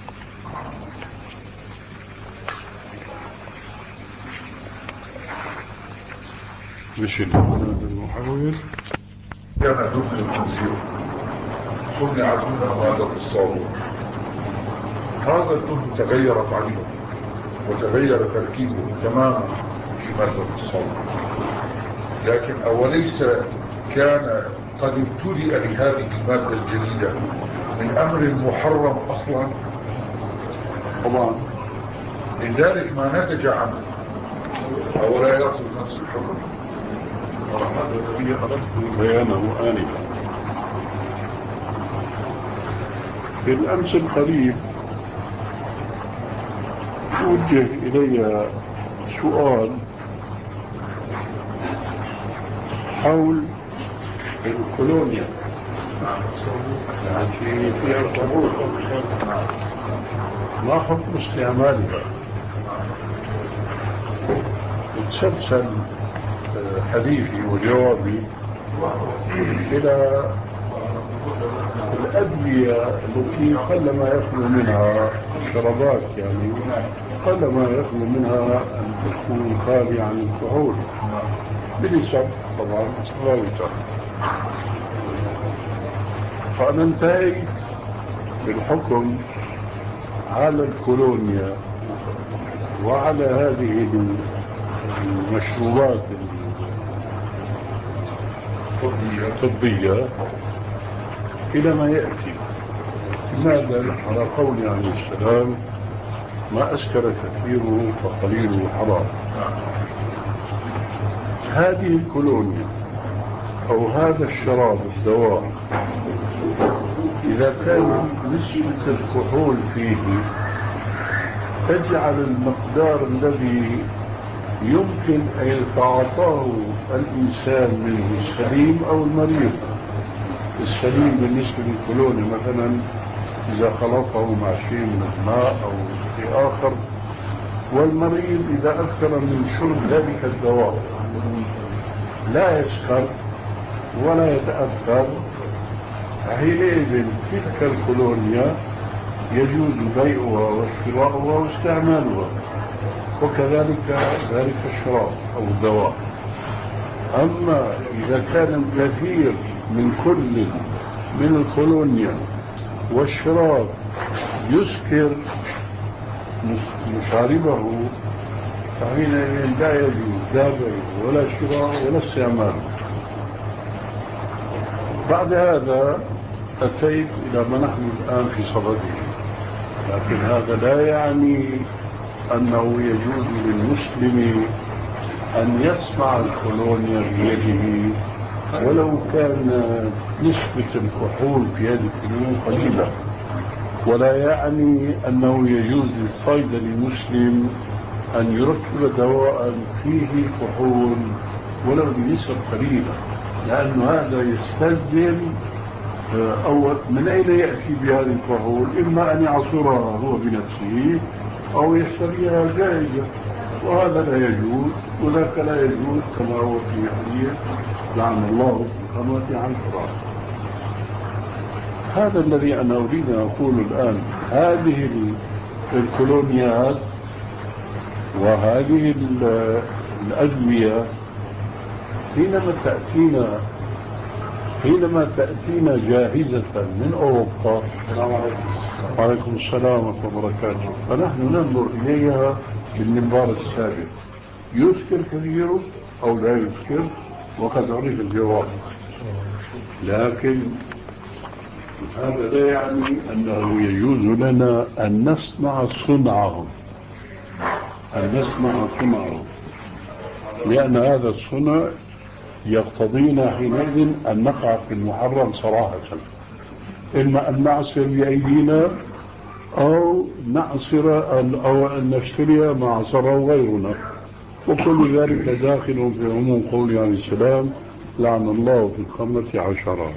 مش المحاول كان دخل الخنزير صنع دون مادة الصابون. هذا الدهن تغيرت عينه وتغير تركيبه تماما في مادة الصابون، لكن أوليس كان قد ابتدأ لهذه المادة الجديدة من أمر محرم أصلا؟ طبعا لذلك ما نتج عنه أو لا يأخذ نفس الحكم. هذا الذي أردت بيانه آنفا. بالأمس القريب وجه إلي سؤال حول الكولونيا في فيها القبول، ما حكم استعمالها؟ وتسلسل حديثي وجوابي إلى الأدوية التي قلما يخلو منها شربات، يعني قلما يخلو منها أن تكون خالية عن الكحول بنسب طبعا متفاوتة. فأنا انتهيت بالحكم على الكولونيا وعلى هذه المشروبات الطبية إلى ما يأتي. لماذا؟ على قول عليه السلام: ما أسكر كثيره فقليله حرام. هذه الكولونيا أو هذا الشراب الدواء إذا كان نسبة الكحول فيه تجعل المقدار الذي يمكن أن يتعاطاه الإنسان منه السليم أو المريض. السليم بالنسبة للكولونيا مثلا إذا خلطه مع شيء من الماء أو شيء آخر، والمريض إذا أكثر من شرب ذلك الدواء لا يسكر ولا يتأثر، حينئذ تلك الكولونيا يجوز بيعها واشتراؤها واستعمالها، وكذلك ذلك الشراب أو الدواء. أما إذا كان الكثير من كل من الكولونيا والشراب يسكر مشاربه، فحينئذ لا يجوز لا بيع ولا شراء ولا استعمال. بعد هذا أتيت إلى ما نحن الآن في صدده، لكن هذا لا يعني أنه يجوز للمسلم أن يصنع الكولونيا بيده ولو كان نسبة الكحول في هذه الكولونيا قليلة، ولا يعني أنه يجوز للصيدلي المسلم أن يركب دواء فيه كحول ولو بنسب قليلة، لأن هذا يستلزم أول من أين يأتي بهذه الكحول؟ إما أن يعصرها هو بنفسه أو يشتريها جاهزة، وهذا لا يجوز وذاك لا يجوز، كما هو في حديث لعن الله الخمرة عن الفراق. هذا الذي أنا أريد أن أقوله الآن. هذه الكولونيات وهذه الأدوية حينما تأتينا حينما تأتينا جاهزة من أوروبا، السلام عليكم وعليكم السلام ورحمة الله وبركاته، فنحن ننظر إليها بالمنظار السابق: يسكر كثيره أو لا يسكر؟ وقد عرف الجواب. لكن هذا لا يعني أنه يجوز لنا أن نصنع صنعه أن نصنع صنعه لأن هذا الصنع يقتضينا حينئذ أن نقع في المحرم صراحة، إما أن نعصر بأيدينا أو نعصر أو أن نشتري ما عصره غيرنا، وكل ذلك داخل في عموم قوله عليه السلام: لعن الله في الخمرة عشرة.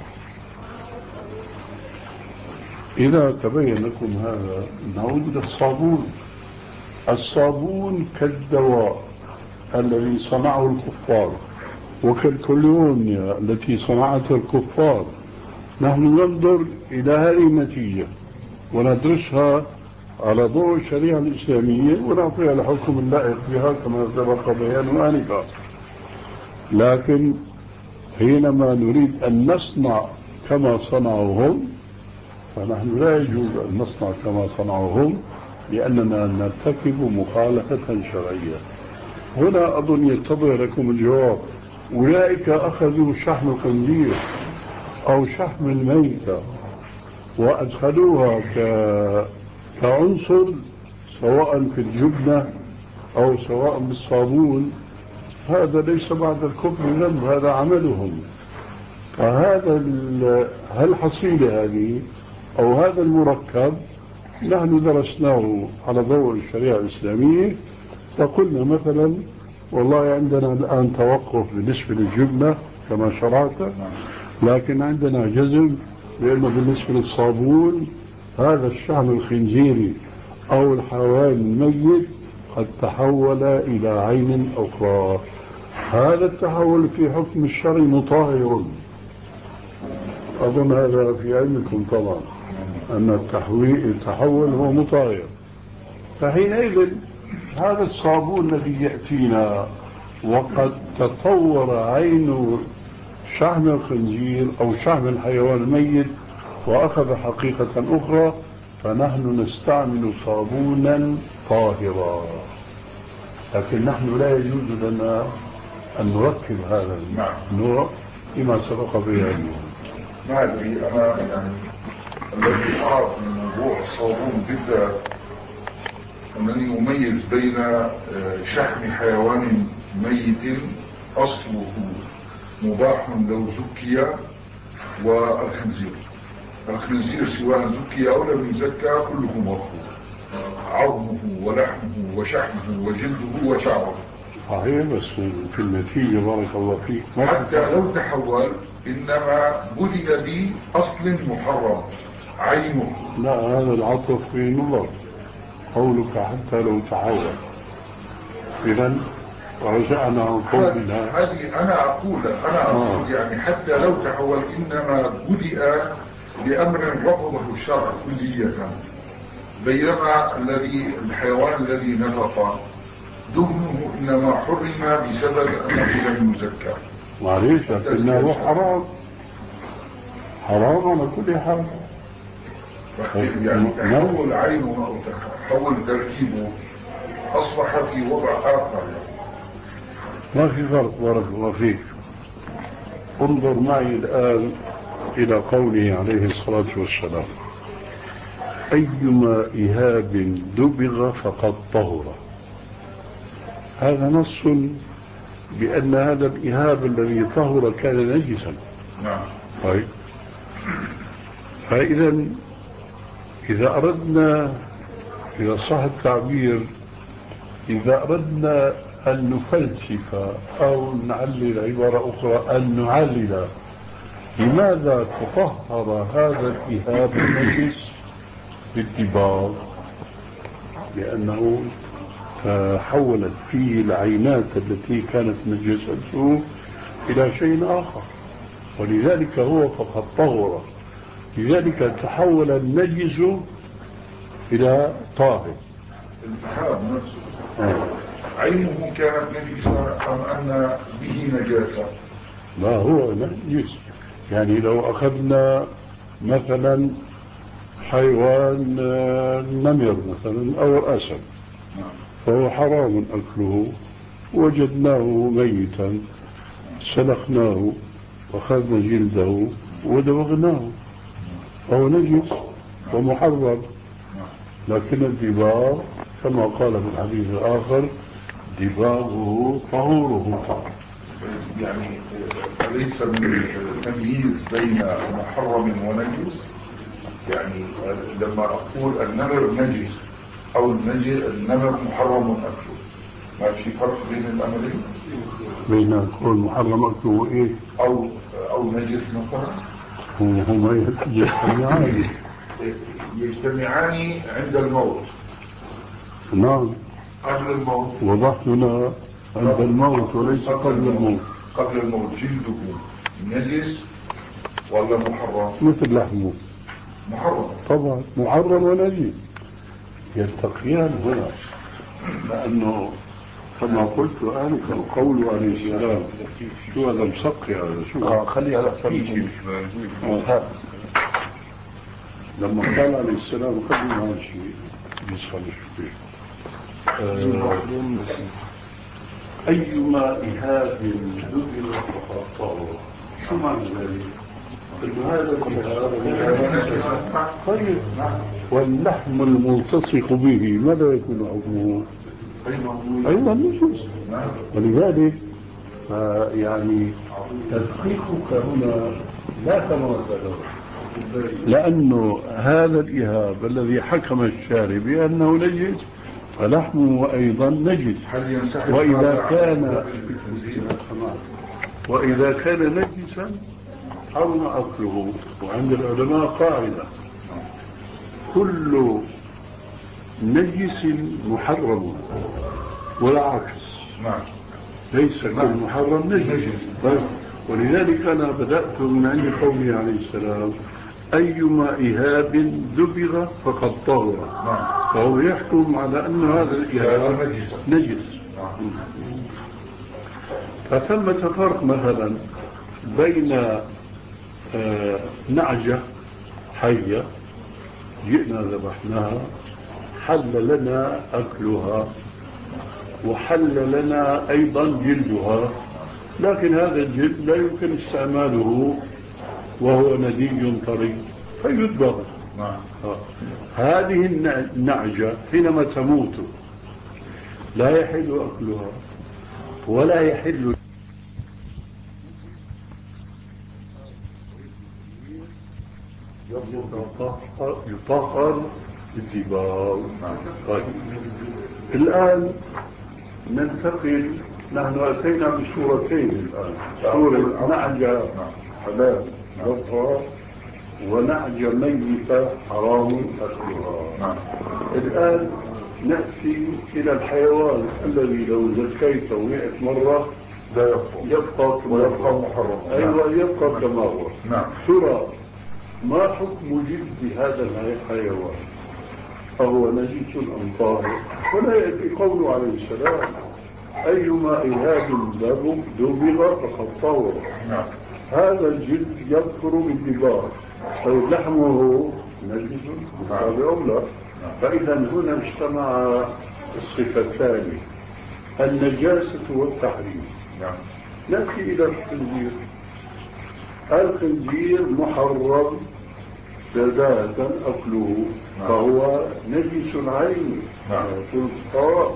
إذا تبين لكم هذا نعود إلى الصابون. الصابون كالدواء الذي صنعه الكفار وكالكولونيا التي صنعتها الكفار. نحن ننظر إلى هذه النتيجة وندرسها على ضوء الشريعة الإسلامية ونعطيها الحكم اللائق بها كما سبق بيانه آنفا. لكن حينما نريد أن نصنع كما صنعوا هم، فنحن لا يجوز أن نصنع كما صنعوا هم، لأننا نرتكب مخالفة شرعية. هنا أظن يتضح لكم الجواب. أولئك أخذوا شحم الخنزير أو شحم الميتة وأدخلوها ك... كعنصر سواء في الجبنة أو سواء بالصابون. هذا ليس بعد الكفر ذنب، هذا عملهم. فهذا الحصيلة هذه أو هذا المركب نحن درسناه على ضوء الشريعة الإسلامية، فقلنا مثلا والله عندنا الآن توقف بالنسبة للجبنة كما شرعت، لكن عندنا جزم لأنه بالنسبة للصابون هذا الشحم الخنزيري أو الحيوان الميت قد تحول إلى عين أخرى. هذا التحول في حكم الشرع مطهر، أظن هذا في علمكم طبعا أن التحويل التحول هو مطهر. فحينئذ هذا الصابون الذي يأتينا وقد تطور عين شحم الخنزير أو شحم الحيوان الميت وأخذ حقيقة أخرى، فنحن نستعمل صابونا طاهرا، لكن نحن لا يجوز لنا أن نركب هذا النوع لما سبق بيانه. ما أدري أنا يعني الذي أعرف من موضوع الصابون بالذات أنني أميز بين شحم حيوان ميت أصله مباح لو زكي والخنزير. الخنزير سواء زكي أو لم يزكى كله مرفوض، عظمه ولحمه وشحمه وجلده وشعره صحيح، بس في النتيجة بارك الله فيك حتى لو تحول إنما بدأ بأصل محرم عينه. لا، هذا العطف في نظر قولك حتى لو تحول، إذن رجعنا عن قولنا. هذه أنا أقول أنا أقول آه. يعني حتى لو تحول إنما بدأ بأمر رفضه الشرع كلية، بينما الذي الحيوان الذي نطق دهنه إنما حرم بسبب أنه لم يزكى. معليش، لكنه حرام حرام على كل حال. يعني تحول عينه أو تحول تركيبه أصبح في وضع آخر. ما في فرق بارك الله فيك. انظر معي الآن إلى قوله عليه الصلاة والسلام: أيما إهاب دبغ فقد طهر. هذا نص بأن هذا الإهاب الذي طهر كان نجسا. نعم. طيب، فإذا إذا أردنا، إذا صح التعبير، إذا أردنا أن نفلسف أو نعلل عبارة أخرى أن نعلل لماذا تطهر هذا الإهاب النجس بالدباغ؟ لأنه تحولت فيه العينات التي كانت نجسته إلى شيء آخر، ولذلك هو فقد طهر. لذلك تحول النجس إلى طاهر. الإهاب نفسه آه. عينه كانت نجسة أم أن به نجاسة؟ لا، هو نجس. يعني لو أخذنا مثلا حيوان نمر مثلا أو الأسد، فهو حرام أكله، وجدناه ميتا سلخناه وأخذنا جلده ودبغناه، فهو نجس ومحرم. لكن الدباغ كما قال في الحديث الآخر: دباغه طهوره. يعني ليس من التمييز بين محرم ونجس. يعني لما أقول النمر نجس أو النمر محرم أكله، ما في فرق بين الأمرين؟ بين أقول محرم أكله وإيه؟ أو أو نجس مثلا. هما يجتمعان يجتمعان عند الموت. نعم، قبل الموت وضحنا عند الموت وليس قبل الموت. قبل الموت جلده نجس ولا محرم؟ مثل لحمه محرم طبعا، محرم ونجس يلتقيان هنا، لأنه كما قلت آنفا قول عليه السلام. شو هذا مسقي هذا؟ شو اه خلي على سبيل آه. لما قال عليه السلام قبل هذا الشيء يسخن شوي آه. أيما إهاب دبغ فقد طهر. شو معنى ذلك؟ هذا طيب، واللحم الملتصق به ماذا يكون حكمه؟ أيضا نجس. ولذلك يعني تدقيقك هنا لا كما ذكر، لأنه هذا الإهاب الذي حكم الشارع بأنه نجس فلحمه أيضا نجس. وإذا كان وإذا كان نجسا حرم أكله. وعند العلماء قاعدة: كل نجس محرم ولا عكس. ليس كل محرم نجس. ولذلك أنا بدأت من عند قوله عليه السلام: أيما إهاب دبغ فقد طهر. فهو يحكم على أن هذا الإهاب نجس. فثمة فرق مثلا بين آه نعجة حية جئنا ذبحناها حل لنا أكلها وحل لنا أيضا جلدها، لكن هذا الجلد لا يمكن استعماله وهو نديج طري فيدبغ. هذه النعجة حينما تموت لا يحل أكلها ولا يحل يطهر بالدباغ. طيب الآن ننتقل، نحن أتينا بصورتين الآن: صورة نعجة حلال ذبحها ونعجة ميتة حرام أكلها. الآن نأتي إلى الحيوان الذي لو زكيته مئة مرة لا يبقى يبقى كما يبقى محرم. أيوة يبقى كما هو. ترى ما حكم جلد هذا الحيوان؟ فهو نجس أم طاهر؟ ولا يأتي قوله عليه السلام: أيما إهاب دبغ فقد طهر. هذا الجلد يذكر بالدباغ، طيب لحمه نجس هذا أم لا؟ فإذا هنا اجتمع الصفتان: النجاسة والتحريم. نأتي إلى الخنزير. الخنزير محرم بداية أكله فهو نجس عيني قلت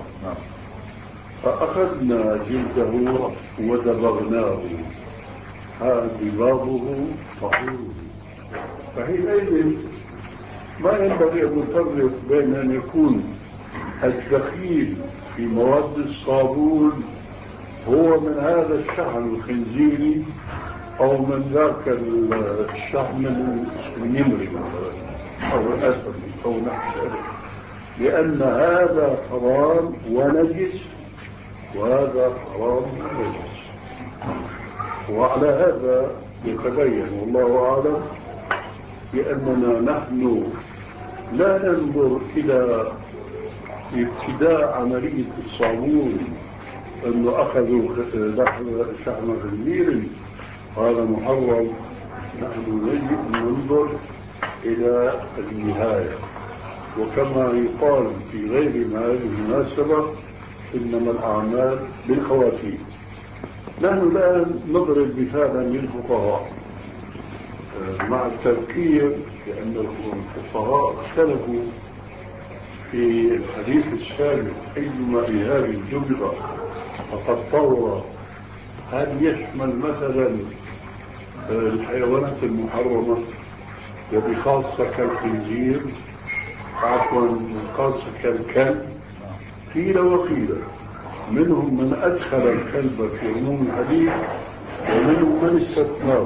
فأخذنا جلده ودبغناه، هذا دباغه طهوره. فحينئذ ما ينبغي أن نفرق بين أن يكون الدخيل في مواد الصابون هو من هذا الشحم الخنزيري أو من ذاك الشحم النمري أو الأسد أو نحو ذلك، لأن هذا حرام ونجس وهذا حرام ونجس. وعلى هذا يتبين والله أعلم بأننا نحن لا ننظر إلى ابتداء عملية الصابون أنه أخذوا شحم خنزير هذا محرم. نحن يجب أن ننظر إلى النهاية، وكما يقال في غير هذه المناسبة: إنما الأعمال بالخواتيم. نحن الآن نضرب مثالا للفقهاء مع التذكير، لأن الفقهاء اختلفوا في الحديث السابق: أيما إهاب دبغ فقد طهر. هل يشمل مثلا الحيوانات المحرمة وبخاصة كالخنزير، عفوا خاصة كالكلب؟ قيل وقيل. منهم من أدخل الكلب في عموم الحديث ومنهم من استثناه،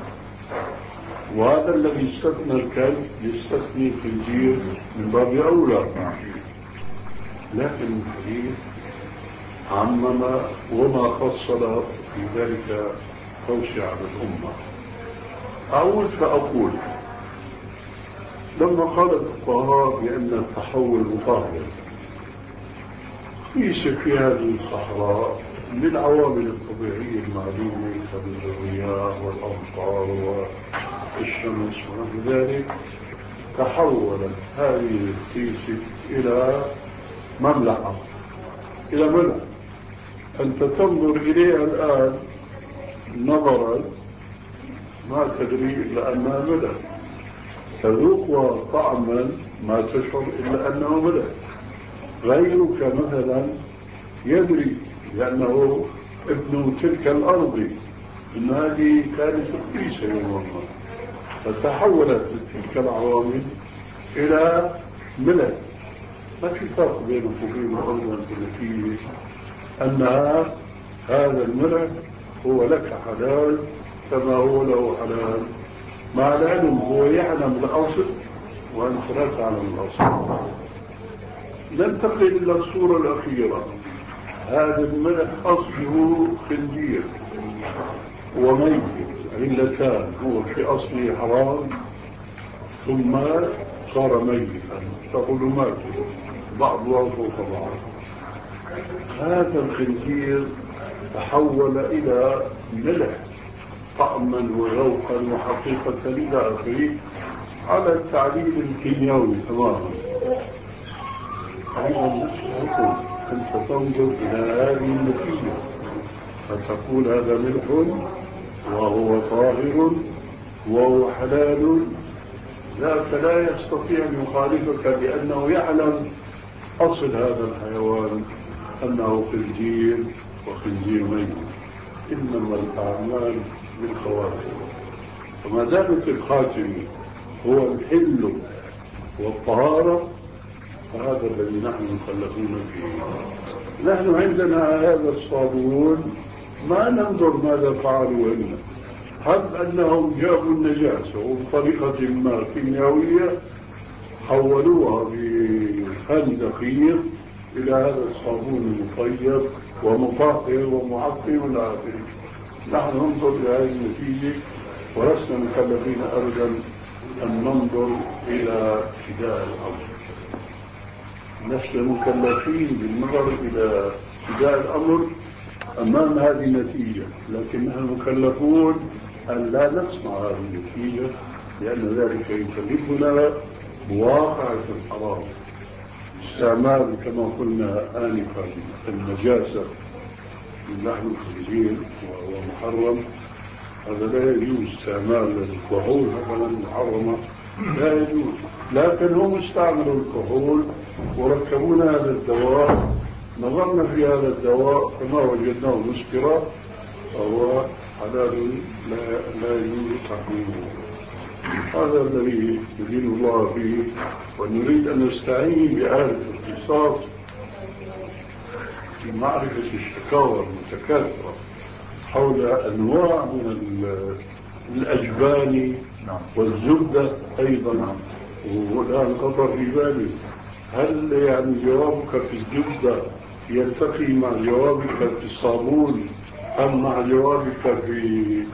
وهذا الذي استثنى الكلب يستثني الخنزير من باب أولى. لكن الحديث عمم وما فصل في ذلك توسع للأمة. أعود فأقول: لما قال الفقهاء بأن التحول مطهر ليس في هذه الصحراء للعوامل الطبيعية المعلومة كالرياح والأمطار والشمس ونحو ذلك، تحولت هذه الكيسة إلى مملحة، إلى ملح. أنت تنظر إليها الآن نظرا ما تدري إلا أنها ملح، تذوق طعما ما تشعر إلا أنه ملح. غيرك مثلا يدري لأنه ابن تلك الأرض إن هذه كانت رخيصة يوم ما، فتحولت تلك العوامل إلى ملح. ما في فرق بينه وبين الأول التي أن هذا الملح هو لك حلال كما هو له حلال، مع العلم هو يعلم الأصل وأنت لا تعلم الأصل. ننتقل إلى الصورة الأخيرة. هذا الملح أصله خنزير وميت علتان، هو في أصله حرام ثم صار ميتا كظلمات بعضها فوق بعض. هذا الخنزير تحول إلى ملح طعما وذوقا وحقيقة إلى آخره على التعليل الكيميائي تماما. أيضا نفسه أنت تنظر إلى هذه النتيجة فتقول هذا ملح وهو طاهر وهو حلال، ذاك لا يستطيع أن يخالفك لأنه يعلم أصل هذا الحيوان أنه خنزير وخنزير ميت. إنما الأعمال بالخواتم، وما دامت الخاتم هو الحل والطهارة فهذا الذي نحن مكلفون فيه. نحن عندنا هذا الصابون ما ننظر ماذا فعلوا لنا، هب أنهم جابوا النجاسة وبطريقة ما كيميائية حولوها بخل دقيق إلى هذا الصابون المطيب ومطهر ومعقم إلى آخره. نحن ننظر إلى هذه النتيجة ولسنا مكلفين أبدا أن ننظر إلى ابتداء الأمر. لسنا مكلفين بالنظر إلى ابتداء الأمر أمام هذه النتيجة، لكن نحن مكلفون أن لا نسمع هذه النتيجة لأن ذلك يكلفنا بواقعة الحرام. استعمال كما قلنا آنفا النجاسة من لحم الخنزير وهو محرم، هذا لا يجوز. استعمال الكحول مثلا محرمة لا يجوز، لكن هم استعملوا الكحول وركبون هذا الدواء. نظرنا في هذا الدواء فما وجدناه مسكرا فهو حلال لا, لا يجوز تحريمه. هذا الذي يدين الله فيه، ونريد أن نستعين بآلة الاختصاص في معرفة الشكاوى المتكاثرة حول أنواع من الأجبان والزبدة أيضا. والآن خطر في بالي، هل يعني جوابك في الزبدة يلتقي مع جوابك في الصابون أم مع جوابك في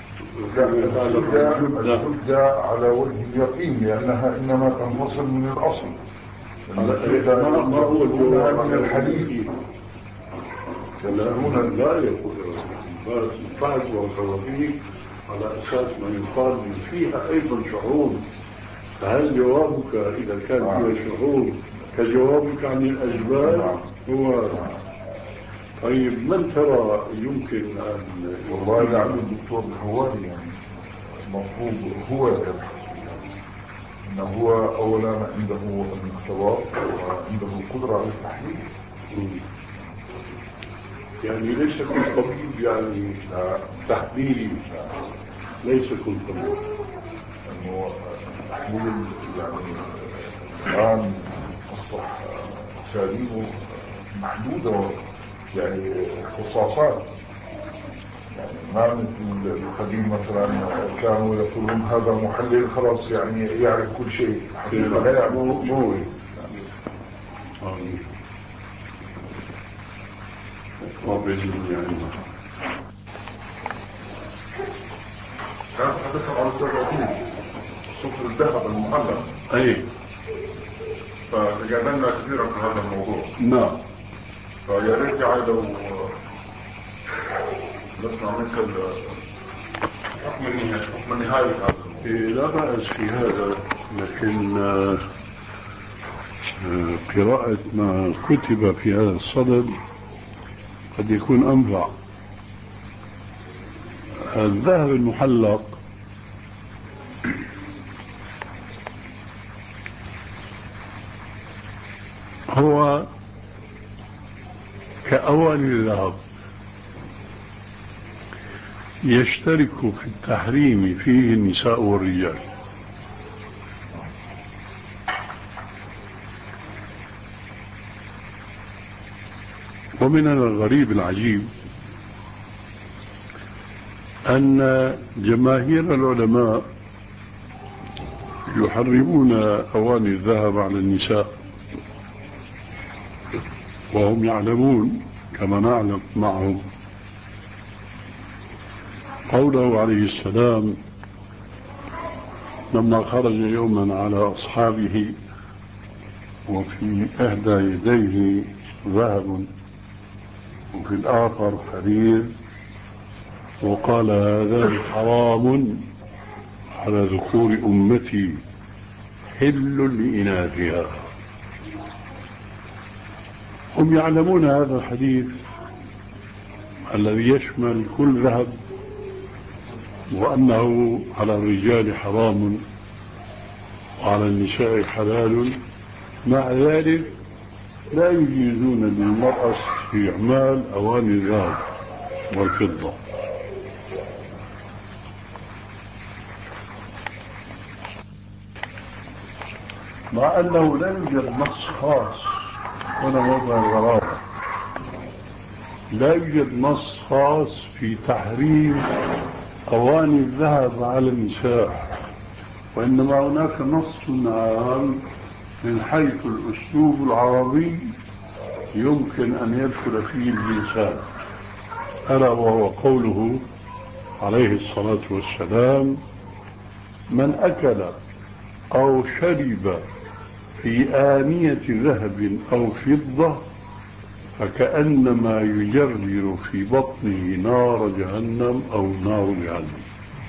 الزبدة على وجه اليقين لأنها إنما تنفصل من الأصل. ما هو الجواب من الحديث هنا لا يقول بعض والخوافيق على أساس ما يقال فيها أيضا شعور. فهل جوابك إذا كان فيها شعور كجوابك عن الأجبال هو طيب؟ من ترى يمكن أن والله لعل الدكتور الحوالي يعني مفروض هو إنه هو أولا عنده المختبر وعنده القدرة على التحليل. يعني ليس كل طبيب يعني تحليل، ليس كل طبيب إنه التحليل يعني الآن أصبح أساليبه محدودة يعني اختصاصات. يعني ما مثل القديم مثلا كانوا يقولون هذا محلل خلاص يعني يعرف كل شيء. حقيقة لا يعرف مو يعني كان حدثنا عن الترابين صفر الذهب المحلل. أي فجعلنا كثيرا في هذا الموضوع. نعم. فيا ريت يعني لو نسمع منك حكم النهاية هذا الموضوع. لا بأس في هذا، لكن قراءة ما كتب في هذا الصدد قد يكون أنفع. الذهب المحلق هو كأواني الذهب، يشترك في التحريم فيه النساء والرجال. ومن الغريب العجيب أن جماهير العلماء يحرمون أواني الذهب على النساء، وهم يعلمون كما نعلم معهم قوله عليه السلام لما خرج يوما على أصحابه وفي إحدى يديه ذهب وفي الآخر حرير، وقال هذا حرام على ذكور أمتي حل لإناثها. هم يعلمون هذا الحديث الذي يشمل كل ذهب وأنه على الرجال حرام وعلى النساء حلال، مع ذلك لا يجيزون للمرأة استعمال أواني الذهب والفضة. مع أنه لا يوجد نص خاص، هنا موضع الغرابة، لا يوجد نص خاص في تحريم أواني الذهب على النساء، وإنما هناك نص عام من حيث الأسلوب العربي يمكن أن يدخل فيه الإنسان، ألا وهو قوله عليه الصلاة والسلام من أكل أو شرب في آنية ذهب أو فضة فكأنما يجرجر في بطنه نار جهنم أو نار جهنم.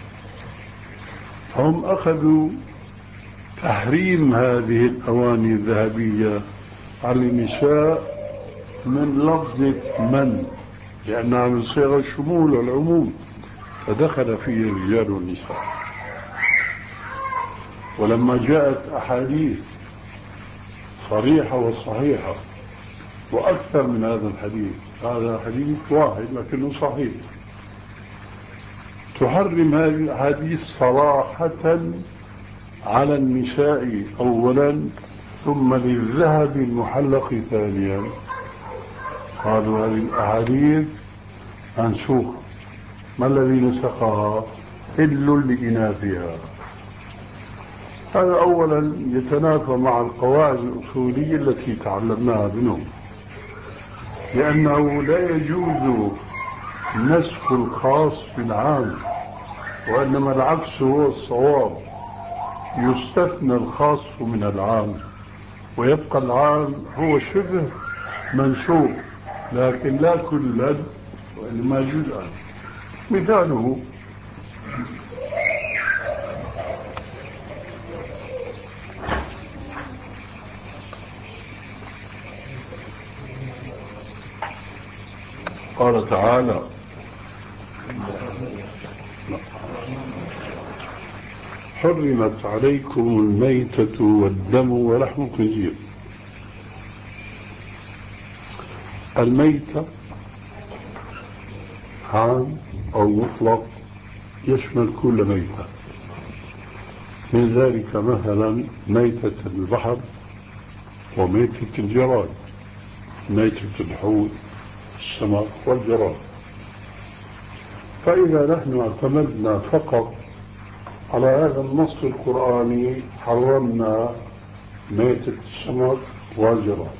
هم أخذوا تحريم هذه الأواني الذهبية على النساء من لفظة من، لأنها من صيغ الشمول والعموم، فدخل فيه الرجال والنساء. ولما جاءت أحاديث صريحة وصحيحة، وأكثر من هذا الحديث، هذا حديث واحد لكنه صحيح، تحرم هذه الأحاديث صراحة على النساء أولا ثم للذهب المحلق ثانيا، قالوا هذه الأحاديث منسوخة. ما الذي نسخها؟ حل لإناثها. هذا أولا يتنافى مع القواعد الأصولية التي تعلمناها منهم، لأنه لا يجوز نسخ الخاص بالعام، وإنما العكس هو الصواب، يستثنى الخاص من العام ويبقى العام هو شبه منسوخ، لكن لا كلا وإنما جزءا. مثاله قال تعالى حرمت عليكم الميتة والدم ولحم الخنزير. الميتة عام أو مطلق يشمل كل ميتة، من ذلك مثلا ميتة البحر وميتة الجراد، ميتة الحوت السمك والجراد. فإذا نحن اعتمدنا فقط على هذا النص القرآني حرمنا ميتة السمك والجراد.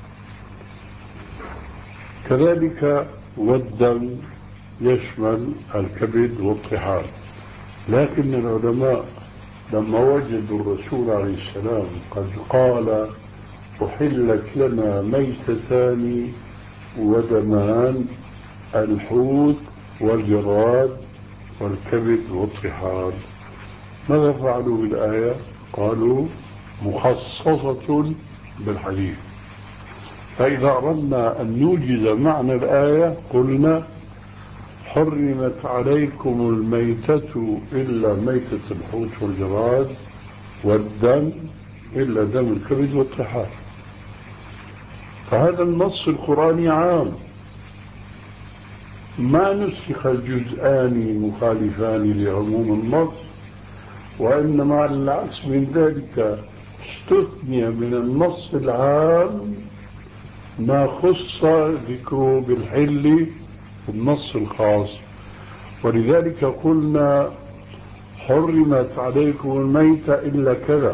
كذلك والدم يشمل الكبد والطحال، لكن العلماء لما وجدوا الرسول عليه السلام قد قال أحلت لنا ميتتان ودمان الحوت والجراد والكبد والطحال، ماذا فعلوا بالآية؟ قالوا مخصصة بالحديث. فإذا أردنا أن نوجد معنى الآية قلنا حرمت عليكم الميتة إلا ميتة الحوت والجراد والدم إلا دم الكبد والطحال. فهذا النص القرآني عام، ما نسخ الجزءان مخالفان لعموم النص، وإنما على العكس من ذلك استثني من النص العام ما خص ذكره بالحل في النص الخاص. ولذلك قلنا حرمت عليكم الميتة إلا كذا،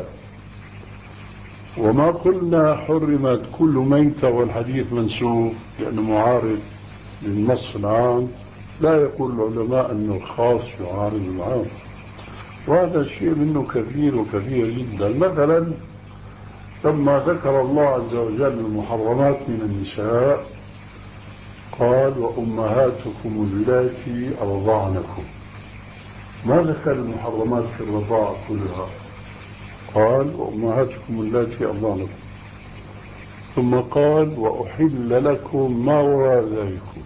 وما قلنا حرمت كل ميتة والحديث منسوخ لأنه معارض للنص العام. لا يقول العلماء أن الخاص يعارض العام، وهذا الشيء منه كثير وكثير جدا. مثلا لما ذكر الله عز وجل المحرمات من النساء قال وأمهاتكم اللاتي أرضعنكم، ما ذكر المحرمات في الرضاعة كلها، قال وأمهاتكم اللاتي أرضعنكم، ثم قال وأحل لكم ما وراء ذلكم.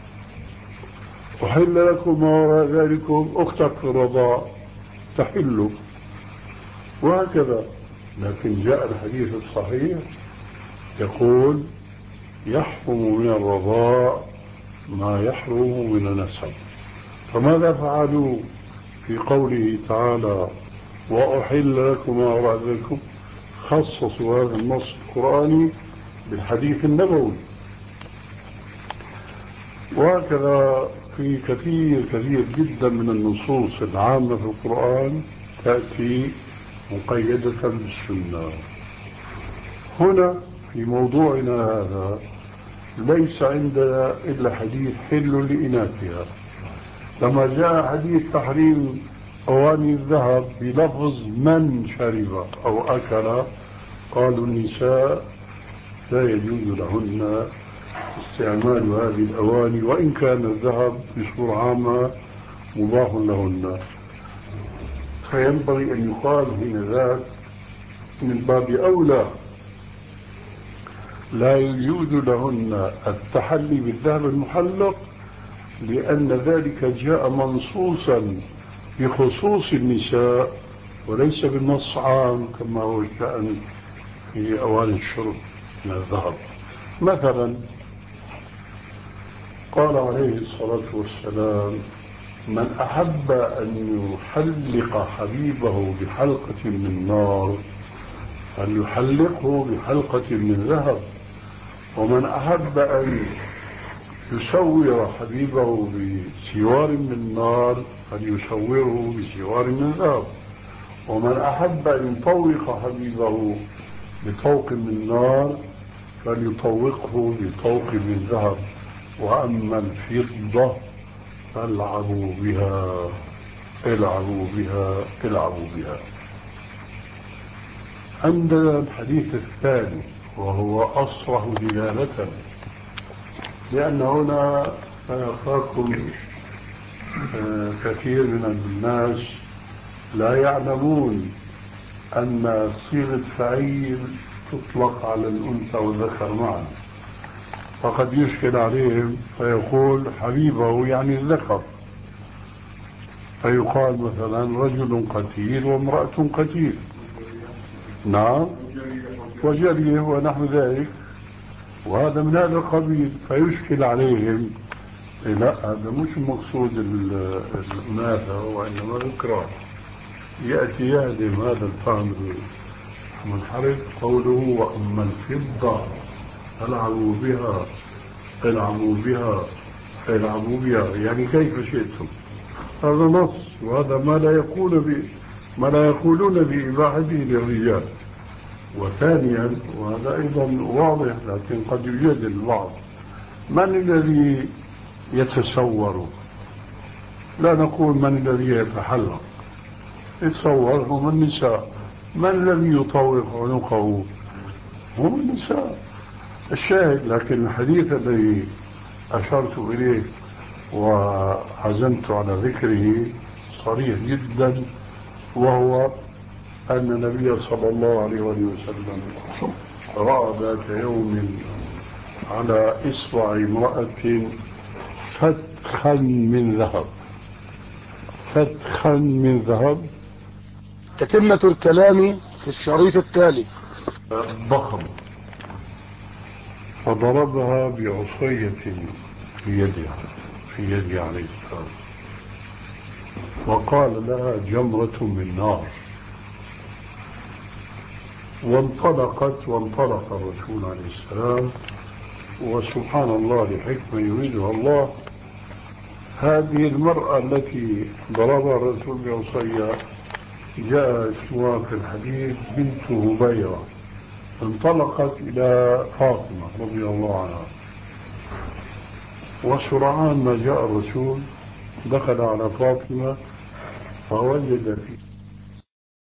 أحل لكم ما وراء ذلكم أختك في الرضاعة تحل، وهكذا. لكن جاء الحديث الصحيح يقول يحرم من الرضاع ما يحرم من النسب. فماذا فعلوا في قوله تعالى وأحل لكم ما وراء ذلكم؟ خصصوا هذا النص القرآني بالحديث النبوي. وهكذا في كثير كثير جدا من النصوص العامة في القرآن تأتي مقيدة بالسنة. هنا في موضوعنا هذا ليس عندنا إلا حديث حل لإناثها. لما جاء حديث تحريم أواني الذهب بلفظ من شرب أو أكل، قالوا النساء لا يجوز لهن استعمال هذه الأواني وإن كان الذهب بصورة عامة مباح لهن. فينبغي أن يقال هنا ذات من باب أولى لا يجوز لهن التحلي بالذهب المحلق، لأن ذلك جاء منصوصا بخصوص النساء وليس بالنص عام كما هو الشأن في أواني الشرب من الذهب. مثلا قال عليه الصلاة والسلام من أحب أن يحلق حبيبه بحلقة من نار فليحلقه بحلقة من ذهب، ومن أحب أن يسور حبيبه بسوار من نار فليسوره بسوار من ذهب، ومن أحب أن يطوق حبيبه بطوق من نار فليطوقه بطوق من ذهب، وأما الفضة فالعبوا بها العبوا بها العبوا بها. عندنا الحديث الثاني وهو أصرح دلالة، لأن هنا أخاكم كثير من الناس لا يعلمون أن صيغة فعيل تطلق على الأنثى والذكر معا، فقد يشكل عليهم فيقول حبيبه يعني الذكر، فيقال مثلا رجل قتيل وامرأة قتيل، نعم، وجريه ونحو ذلك، وهذا من هذا القبيل، فيشكل عليهم لا هذا مش مقصود الأناثة وإنما الذكرى. يأتي يهدم هذا الفهم المنحرف قوله وأما الفضة العبوا بها العبوا بها العبوا بها، يعني كيف شئتم. هذا نص، وهذا ما لا يقول ب... ما لا يقولون بإباحته للرجال. وثانيا وهذا أيضا واضح لكن قد يوجد البعض، من الذي يتصور؟ لا نقول من الذي يتحلق، يتصور هم النساء. من الذي يطوق عنقه؟ هم النساء. الشاهد لكن الحديث الذي أشرت إليه وعزمت على ذكره صريح جدا، وهو أن النبي صلى الله عليه وسلم رأى ذات يوم على إصبع امرأة فتخا من ذهب، فتخا من ذهب. تتمة الكلام في الشريط التالي. ضخم، فضربها بعصية في يدها في يده عليه السلام، وقال لها جمرة من نار، وانطلقت وانطلق الرسول عليه السلام. وسبحان الله لحكمة يريدها الله، هذه المرأة التي ضربها الرسول بعصية جاء اسمها في الحديث بنت هبيرة، انطلقت إلى فاطمة رضي الله عنها، وسرعان ما جاء الرسول دخل على فاطمة فوجد في